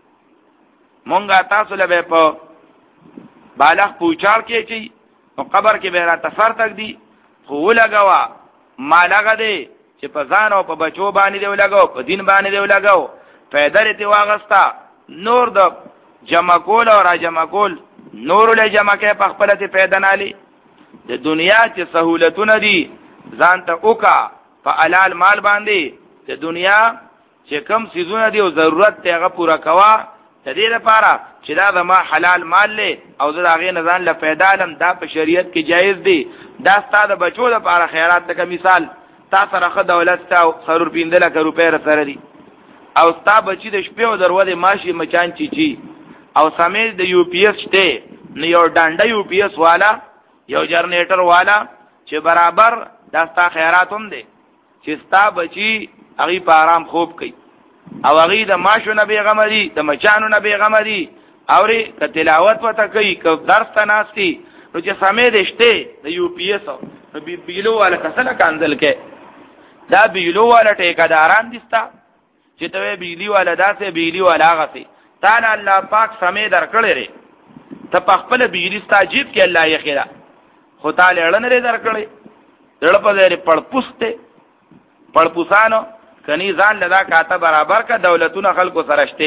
مونږه تاسو له په بالغ پوچار کې چي او قبر کې به را تفر تک دی خو لګوا مالغه دی چې په ځان او په بچو باندې دی لګاو په دین باندې دی لګاو پیدا لري واغستا نور د جمع کول او را جمع کول نور له جمع کې په خپل ته پیدا نالي د دنیا چې سہولتونه دي ځان ته اوکا په حلال مال باندې د دنیا چې کم سيزونه دي او ضرورت ته هغه پورا کوا د دې لپاره چې دا د ما حلال مال له او زه هغه نه ځان له پیدا لم دا په شریعت کې جایز دي دا ستاسو بچو لپاره خیرات ته مثال تا سره خد دولت تا سرور پیندله که روپې را سره دي او ستا بچی د شپې او دروازه ماشي مچان چی چی او سمې د یو پی ایس شته نو یو ډانډه یو پی ایس والا یو جنریټر والا چې برابر داستا خیرات هم دی چې ستا بچي هغه په آرام خوب کوي او هغه د ماشو نه بیغم دي د مچانو نه بیغم دي اوري ک تلاوت وته کوي ک درس ته ناشتي نو چې سمې دشته د یو پی ایس نو بیلو والا کسله کاندل کې دا بیلو والا ټیکاداران دستا چې ته بیلی والا داسې بیلی والا غسي تعالی الله پاک سمې درکړې ری ته په خپل بیلی ستاجیب کې الله یې خیره خو تعالی اړه نه درکړې دړ په دې پړپوسته پړپوسانو کني ځان لدا کاته برابر کا دولتونه خلکو سرهشته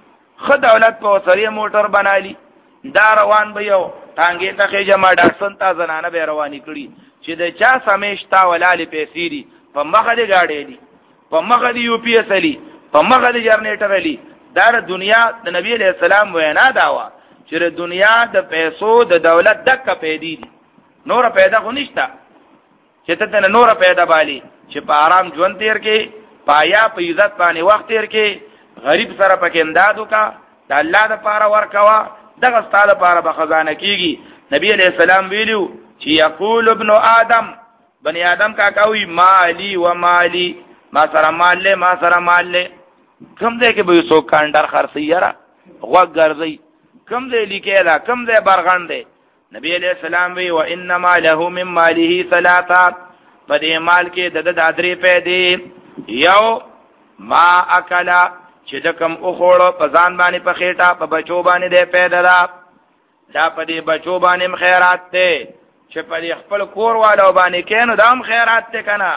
خو دولت په سریه موټر بنالي دا روان به یو ټانګې ته جمع ډاکسن تا زنانه به رواني کړي چې د چا سمیشتا ولالي پیسې دي په مخه دي گاډي دي په مخه دي یو پی ایس علي په مخه دي جنریټر علي دا د دنیا د نبی عليه السلام وینا داوا چې د دنیا د پیسو د دولت دک پیدا دي نور پیدا خو نشتا چې ته نه نور پیدا بالي چې په آرام ژوند تیر کې پایا په عزت باندې وخت تیر کې غریب سره پکې امدادو کا د الله د پاره ورکوا دغه ستاده پاره به خزانه کیږي نبی عليه السلام ویلو چې یقول ابن آدم بني آدم کا کوي مالی و مالی ما سره مال له ما سره مال له کم دې کې به سو کاندار خرڅي یاره غوږ ګرځي کم دې لیکه دا کم دې برغان دې نبی عليه السلام وی و انما له من ماله ثلاثه په دې مال کې د د درې پیدې یو ما اکلا چې د کم او خوړو په ځان باندې په خېټه په بچو باندې دې پیدا دا دا په دې بچو باندې خیرات ته چې په دې خپل کور والو باندې کینو دام خیرات ته کنه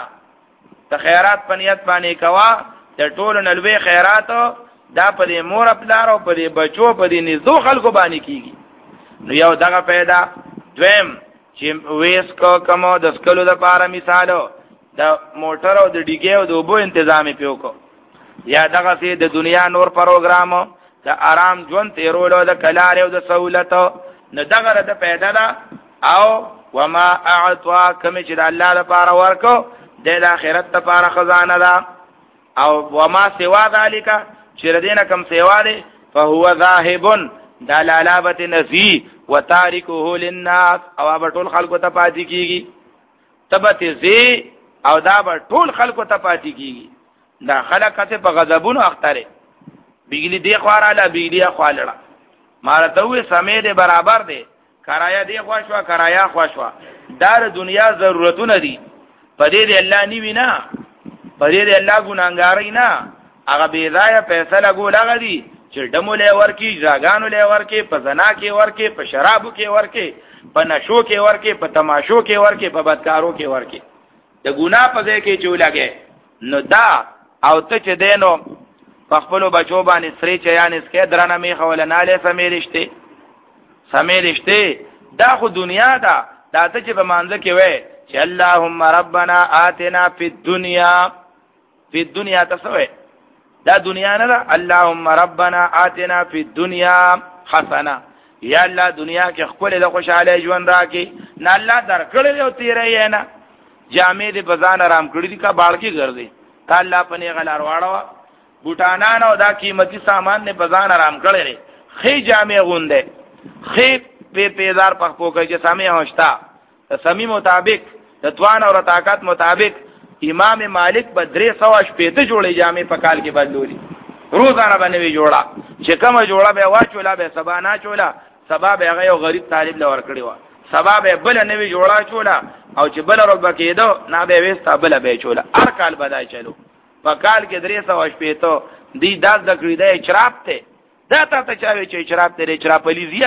ته خیرات په نیت باندې کوا د ټولو نلوي خیرات دا په دې مور خپل او په دې بچو په دې نزو خلکو باندې کیږي نو یو دغه پیدا دویم چې وېس کو کومو د سکلو د پاره مثالو د موټر او د ډیګي او د وبو تنظیم پیو کو یا دغه سي د دنیا نور پروګرام د آرام ژوند تیرولو د کلار او د سہولت نه دغه د پیدا دا او وما اعطوا کم چې د الله لپاره ورکو د آخرت لپاره خزانه ده او وما سوا ذالک چې ردینه کم سوا ده فهو ذاهب دلالابت نفی وتارکه للناس او به ټول خلکو ته پاتې کیږي تبت زی او دا به ټول خلکو ته پاتې کیږي دا خلقته په غضبونو اختره بجلی دی خواراله بجلی خواړه مارته وې سمې دې برابر دي کرایا دی خوښوا کرایا خوښوا دار دنیا ضرورتونه دي پدې دې الله نیوی نه پدې دې الله ګناګاري نه هغه بے ځای پیسې لګول هغه دي چې ډمو له ورکی ځاګانو له ورکی په زنا کې ورکی په شرابو کې ورکی په نشو کې ورکی په تماشو کې ورکی په بدکارو کې ورکی د ګناه په ځای کې چولګي نو دا او ته چې دینو په خپل بچو باندې سری چیانې سکه درنه می خول نه له سمیرشته سمیرشته دا خو دنیا دا دا ته چې په مانځ کې وې چې اللهم ربنا آتنا فی الدنيا فی الدنيا تسوي دا دنیا نه دا اللهم ربنا آتنا فی الدنيا حسنه یا الله دنیا کې خپل د خوشاله ژوند راکې نه الله درکړې او تیرې نه جامې دې بزان آرام کړې دي کا بالکی ګرځي تا الله پنه غلار واړو بوټانان او دا قیمتي سامان نه بزان آرام کړې خې جامې غونډه خې په پیزار پخپو کوي چې سامي هوښتا سمي مطابق د توان او طاقت مطابق امام مالک بدرې سو شپېته جوړې جامې په کال کې بدلولي روزانه باندې جوړا چې کومه جوړه به واچولا به سبا نه چولا سبا به هغه یو غریب طالب لور کړی و سبا به بل نه وی جوړا چولا او چې بل رب کېدو نه به وستا بل به چولا هر کال بدای چلو په کال کې درې سو شپېته دی داس د کړی د چراب ته دا ته ته چاوي چې چراب ته چراب لیزیا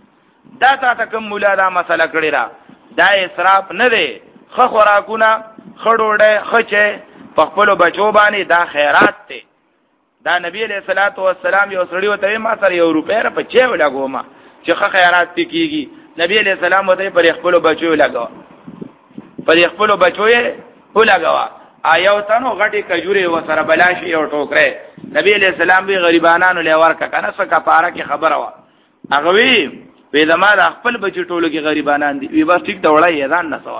دا ته کوم مولا دا مسله کړی را دا اسراف نه دی خو خوراکونه خړوړې خچه په خپل بچو باندې دا خیرات ته دا نبی علیہ الصلوۃ والسلام یو سړی وته ما سره یو روپې را پچې ولګوما چې خیرات تی کیږي نبی علیہ السلام وته پر خپل بچو لګاو پر خپل بچو یې ولګاوا آیو تنو غټي کجوري و سره بلاشي او ټوکره نبی علیہ السلام به غریبانو لور کا کنه څه کفاره کی خبره وا هغه وی په زماده خپل بچی ټولو کې غریبانان دي وی بس ټیک ته وړای یزان نه سوا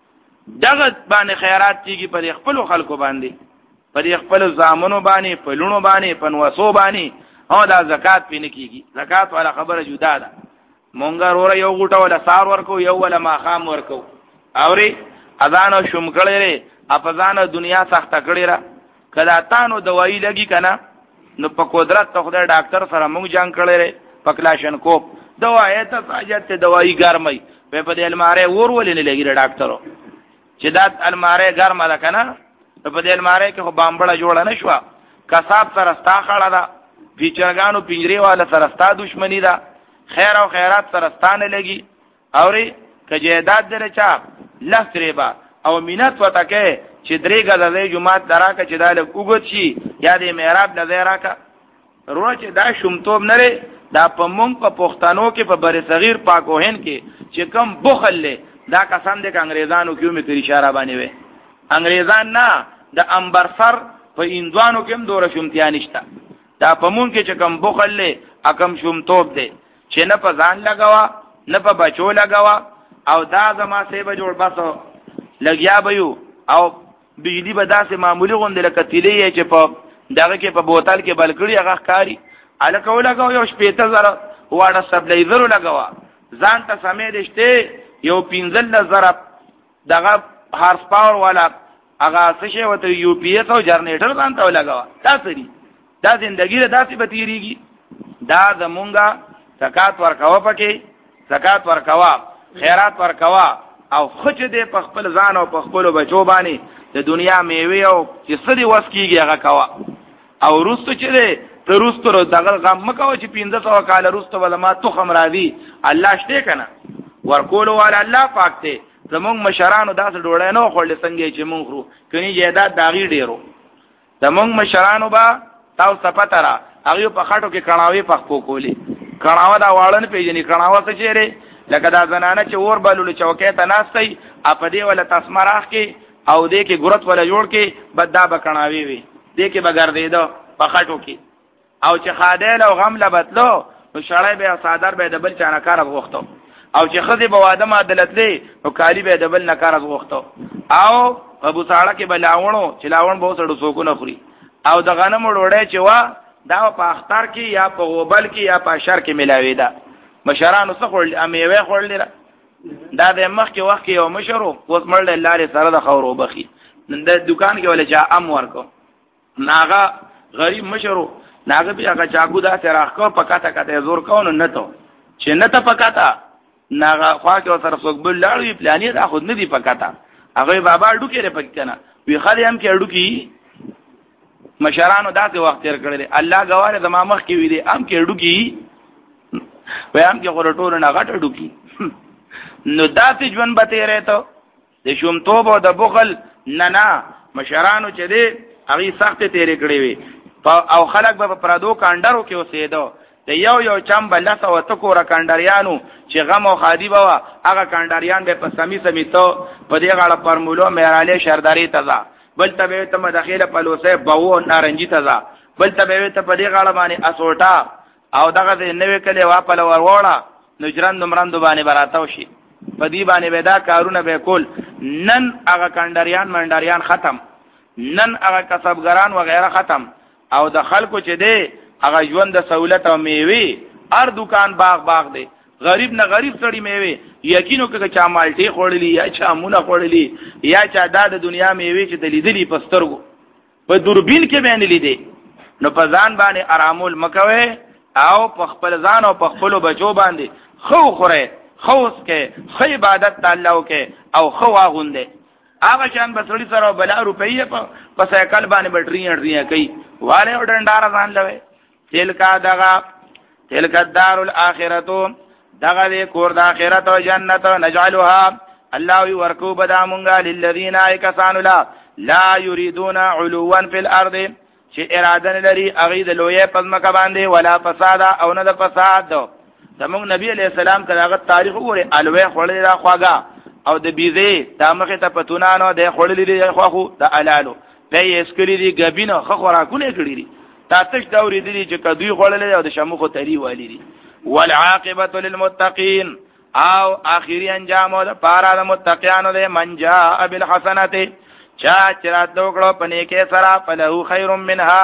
دغه باندې خیرات کیږي پر خپل خلکو باندې پر خپل زامنو باندې پلونو باندې پنوسو باندې هو دا زکات پینې کیږي زکات والا خبره جدا ده مونږ وروره یو غوټه ولا سار ورکو یو ولا ماخام ورکو اوري اذان شوم کړي اپزان دنیا سخت کړي را کله تانو دوايي لګي کنه نو په قدرت ته خدای ډاکټر سره مونږ جنگ کړي پکلاشن کوپ دوايي ته ساجت دوايي ګرمي په په دې الماره ور ولې نه لګي ډاکټرو چې دا الماره ګرمه ده کنه په دې الماره کې خو بامبړه جوړه نه شو کساب سره ستا خړه ده پیچرګانو پنجري والا سره ستا دښمنی ده خیر او خیرات سره ستانه لګي اوري کجیداد درچا لسریبا او مینت وتکه چې درې غزه جمعات دراکه چې داله وګت شي یا د میراب نظر راکا روړه چې دا شومتوب نه لري دا په مونږ په پښتنو کې په بر صغیر پاکوهن کې چې کم بخل له دا کسان د انګريزانو کې مې تر اشاره باندې وي انګريزان نه د امبرسر په اندوانو کې هم دوره شومتیا نشته دا په مونږ کې چې کم بخل له اکم شومتوب دی چې نه په ځان لګوا نه په بچو لګوا او دا زما سه به جوړ باسو لګیا بيو او بجلی به داسې معمولی غوندې لکه تیلې چې په دغه کې په بوتل کې بلکړي هغه ښکاری الکه ولګاو یو شپېته زره واړه سبلیزر لګوا ځان ته سمې دشته یو پنځل زره دغه هارس پاور والا هغه څه شی وته یو پی ایس او جنریټر ځان ته لګوا تاسو دې دا ژوندۍ له داسې به تیریږي دا زمونږه زکات ورکوا پکې زکات ورکوا خیرات ورکوا او خچ دې په خپل ځان او په خپل بچو باندې د دنیا میوه او چې سړي وس کیږي هغه کوا او روستو چې دې ته روستو دغه غم مکو چې پنځه سوه کال روستو ولا ما تو خم راضي الله شته کنه ورکولو والا الله پاک ته زمونږ مشرانو داس ډوړې نو خورل څنګه چې مونږ خرو کني جیداد داغي ډیرو زمونږ مشرانو با تاسو سپترا هغه په خاطو کې کڼاوي پخپو کولی کڼاوه دا واړن پیژنې کڼاوه څه چیرې لکه دا زنانه چې اور بلول چوکې ته ناستي اپ دې ولا تسمراخ کې او دې کې ګرت ولا جوړ کې بدا بکڼاوي وي دې کې بغردیدو په خاطو کې او چې خادل او غم لبتلو نو شړای به صادر به دبل چانه کار غوښتو او چې خدي به واده معدلت لې نو کالی به دبل نه کار غوښتو او ابو ساړه کې بلاونو چې لاون به سړو سوکو نه خوري او د غنمو ډوړې چې وا دا په اختر کې یا په غوبل کې یا په شر کې ملاوي ده مشرانو څخه خورل امیوه خورل دا د مخ کې وخت یو مشرو اوس مړ الله لري سره د خورو بخي د دکان کې ولا چا ام ورکو ناغه غریب مشرو ناغه بیا هغه چاګو دا سره راخو پکاته کته زور کون نه ته چې نه ته پکاته ناغه خوا کې سره څوک بل لاړوي پلانې دا خود نه دی پکاته هغه بابا اډو کې رې پککنه وی خالي هم کې اډو کې مشرانو داسې وخت تیر کړل الله غواړي زما مخ کې وی دي ام کې اډو کې ویم کې غوړټور نه غټ اډو کې نو داسې ژوند به تیرې ته د شوم توب او د بخل نه نه مشرانو چې دې هغه سخت تیرې کړې وي او خلک به پردو کاندارو کې اوسېدو د یو یو چم بلته او تکوره کانداریانو چې غم او خادي بوا هغه کانداریان به په سمي سمي ته په دې غاړه پرمولو مېراله شرداري تزا بل ته به ته مداخله پلوسه بو نارنجي تزا بل ته به ته په دې غاړه باندې اسوټا او دغه نوې کله واپل وروړه نجران دمران دو باندې براتاو شي په دې باندې ودا کارونه به کول نن هغه کانداریان منډاریان ختم نن هغه کسبګران وغیرہ ختم او د خلکو چې دی هغه ژوند د سہولت او میوي هر دکان باغ باغ دی غریب نه غریب سړی میوي یقینو کې چا مالټي خوړلی یا چا مونږ خوړلی یا چا د دنیا میوي چې د لیدلی پسترګو په دوربین کې باندې لیدي نو په ځان باندې آرامول مکوي او په خپل ځان او په خپل بچو باندې خو خوره خوس کې خې عبادت تعالی کې او خو واغونده هغه شان بسړی سره بلا روپیه په په سایکل باندې بټری اړځي کوي والے او ډنډار ځان لوي تلکا دغه تلک الدار الاخرته دغه دې کور د اخرت او جنت نجعلها الله ورکو بدا مونږه للذین ایکسان لا لا یریدون علوا فی الارض چې اراده لري اغه د لوی پزماکه باندې ولا فساد او نه د فساد زموږ نبی علیہ السلام کله تاریخ وګوره الوی خړل را خواګه او د بيزي د مخه ته پتونانو د خړلې دی خو د علالو په اسکلی دی غبینه خو راکونه کړی دي تاسو دا ورېدلی چې کدوې خړلې او د شموخو تری والی دي والعاقبه للمتقین او اخیری انجام د پارا د متقینانو د منجا بالحسنته چا چرات دوکړو پنه کې سره فلهو خیر منها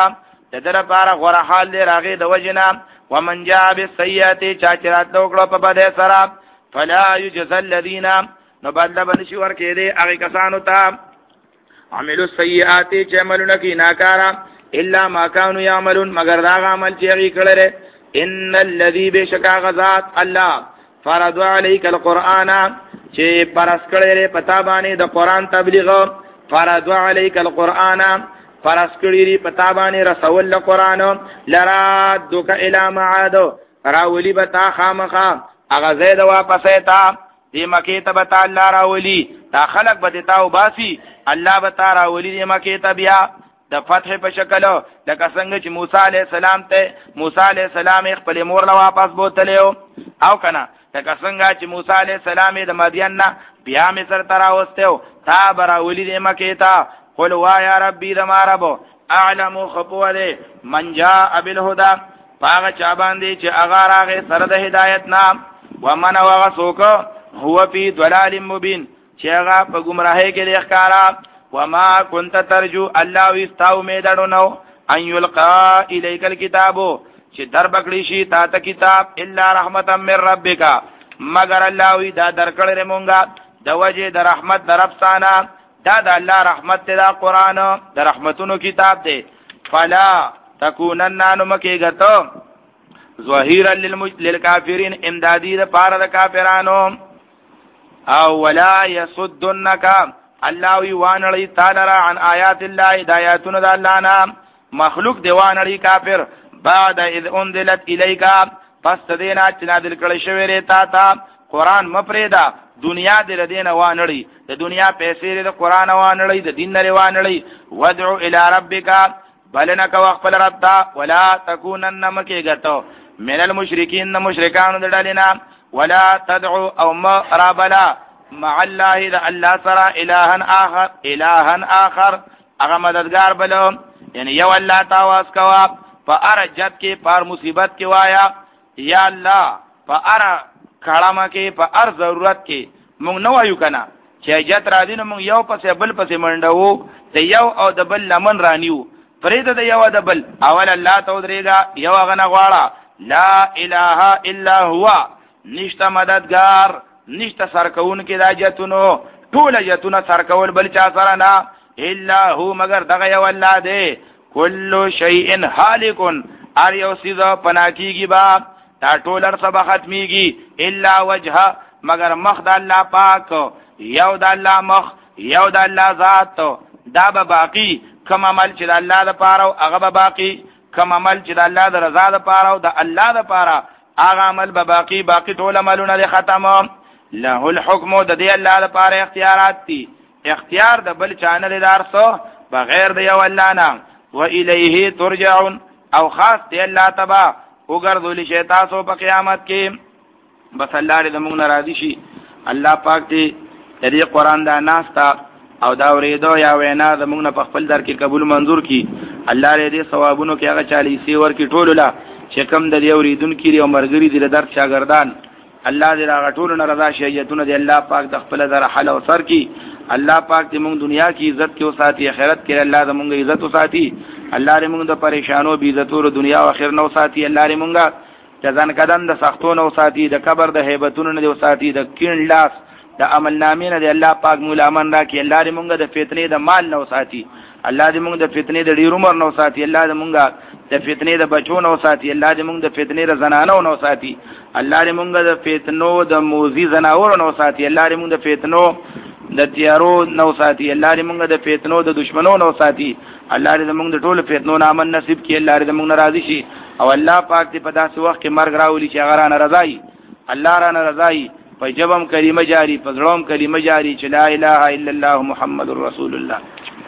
د در لپاره غوړه حال دی راغی د وجنا ومن جاء بالسيئات چاچرات وکړو په بده سره فلا يجزى الذين نو بدل بنشي ورکې دي هغه کسانو ته عملوا السيئات چې عملونه کې ناکارا الا ما كانوا يعملون مگر دا عمل چې هغه کړل ان الذي بشکا غزات الله فرض عليك القرآن چې پرس کړل پتا باندې د قران تبلیغ فرض عليك القرآن پرس کړی پتا باندې رسول القرآن لرادك الى معاد راولي بتا خامخا اغه زید واپسې تا دې مکه ته بتا الله راولي تا خلق به تا وباسي الله بتا راولي دې مکه ته بیا د فتح په شکل لکه څنګه چې موسی عليه السلام ته موسی عليه السلام خپل مور لا واپس بوتلو او کنه لکه څنګه چې موسی عليه السلام د مدین نه بیا مصر ته راوستو تا براولي دې مکه ته قل وا یا ربي دما رب اعلم خطوه من جاء بالهدى پاغه چا باندې چې اغا راغه سره د هدایت نام ومن وغسوک هو فی ضلال مبین چې هغه په گمراهۍ کې ښکارا وما كنت ترجو الله واستاو میدړو نو ان یلقا الیک الكتاب چې در بکړی شي تا ته کتاب الا رحمتا من ربک مگر الله وی دا درکړې مونږه د وجه د رحمت درپسانا دا د الله رحمت ته دا قران د رحمتونو کتاب دی فلا تکونن نو مکه غتو ظهیرا للکافرین امدادی د پاره د کافرانو او ولا يصدنك الله وی وانړی تعالی عن آیات الله هدایتون د الله نام مخلوق دیوانړی کافر بعد اذ انزلت الیک پس دینا چې نازل کړي شوی ری تا تا قران مفریدا دنیا دې ردینه وانړی د دنیا پیسې د قران وانړی د دین لري وانړی ودعو الی ربک بلنک وقفل رب تا ولا تکونن مکیګتو من المشرکین مشرکان دډالینا ولا تدعو او ما رابلا مع الله ذا الله سرا الها اخر الها اخر هغه مددگار بلو یعنی یو الله تواس کوا فارجت کې پر مصیبت کې وایا یا الله فار کلمه کې پر ضرورت کې مونږ نو وایو کنه چې جت را دین مونږ یو پسې بل پسې منډو ته یو او د بل لمن رانیو فرید د یو د بل اول الله تو درېګا یو غنه غواړه لا اله الا هو نشته مددگار نشته سرکون کې د جتونو ټول جتونه سرکول بل چا سره نه الا هو مگر دغه یو الله دی کل شیء هالک ار یو سیزه پناکیږي با تا ټولر سبا ختمیږي الا وجه مگر مخ د الله پاک یو د الله مخ یو د الله ذات دا به باقی کوم عمل چې د الله لپاره او هغه به باقی کوم عمل چې د الله د رضا لپاره او د الله لپاره هغه عمل به باقی باقی ټول عملونه ختم له الحكم د دې الله لپاره اختیارات دي اختیار د بل چانه لدار سو بغیر د یو الله نه و الیه ترجعون او خاص دی الله تبا وګرځول شي تاسو په قیامت کې بس الله دې موږ ناراضي شي الله پاک دې دې قران دا ناستا او دا ورېدو یا وینا د موږ نه په خپل در کې قبول منظور کړي الله دې ثوابونو کې هغه چالي سی ور کې ټول لا چې کم د دې اوریدون کې او مرګري دې در شاګردان الله دې هغه ټول نه رضا شي ایتونه دې الله پاک د خپل در حل او سر کې الله پاک دې موږ دنیا کې عزت کې او ساتي آخرت کې الله دې موږ عزت او ساتي الله دې موږ د پریشانو بي عزتونو دنیا او آخرت نو ساتي الله دې موږ ځان قدم د سختونو او ساتي د قبر د هیبتونو نه او ساتي د کین لاس د عمل نامې نه دې الله پاک مولا امن را کې الله دې موږ د فتنې د مال نو ساتي الله دې موږ د فتنې د ډیر عمر نو ساتي الله دې موږ د فتنې د بچو نو ساتي الله دې موږ د فتنې د زنانو نو ساتي الله دې موږ د فتنو د موزي زناور نو ساتي الله دې موږ د فتنو د تیارو نو ساتي الله دې موږ د فتنو د دشمنو نو ساتي الله دې موږ د ټولو فتنو نامن نصیب کړي الله دې موږ راضي شي او الله پاک دې په داسې وخت کې مرګ راولي چې هغه رانه رضای الله رانه رضای په جبم کلمه جاری په ځړوم کلمه جاری چې لا اله الا الله محمد رسول الله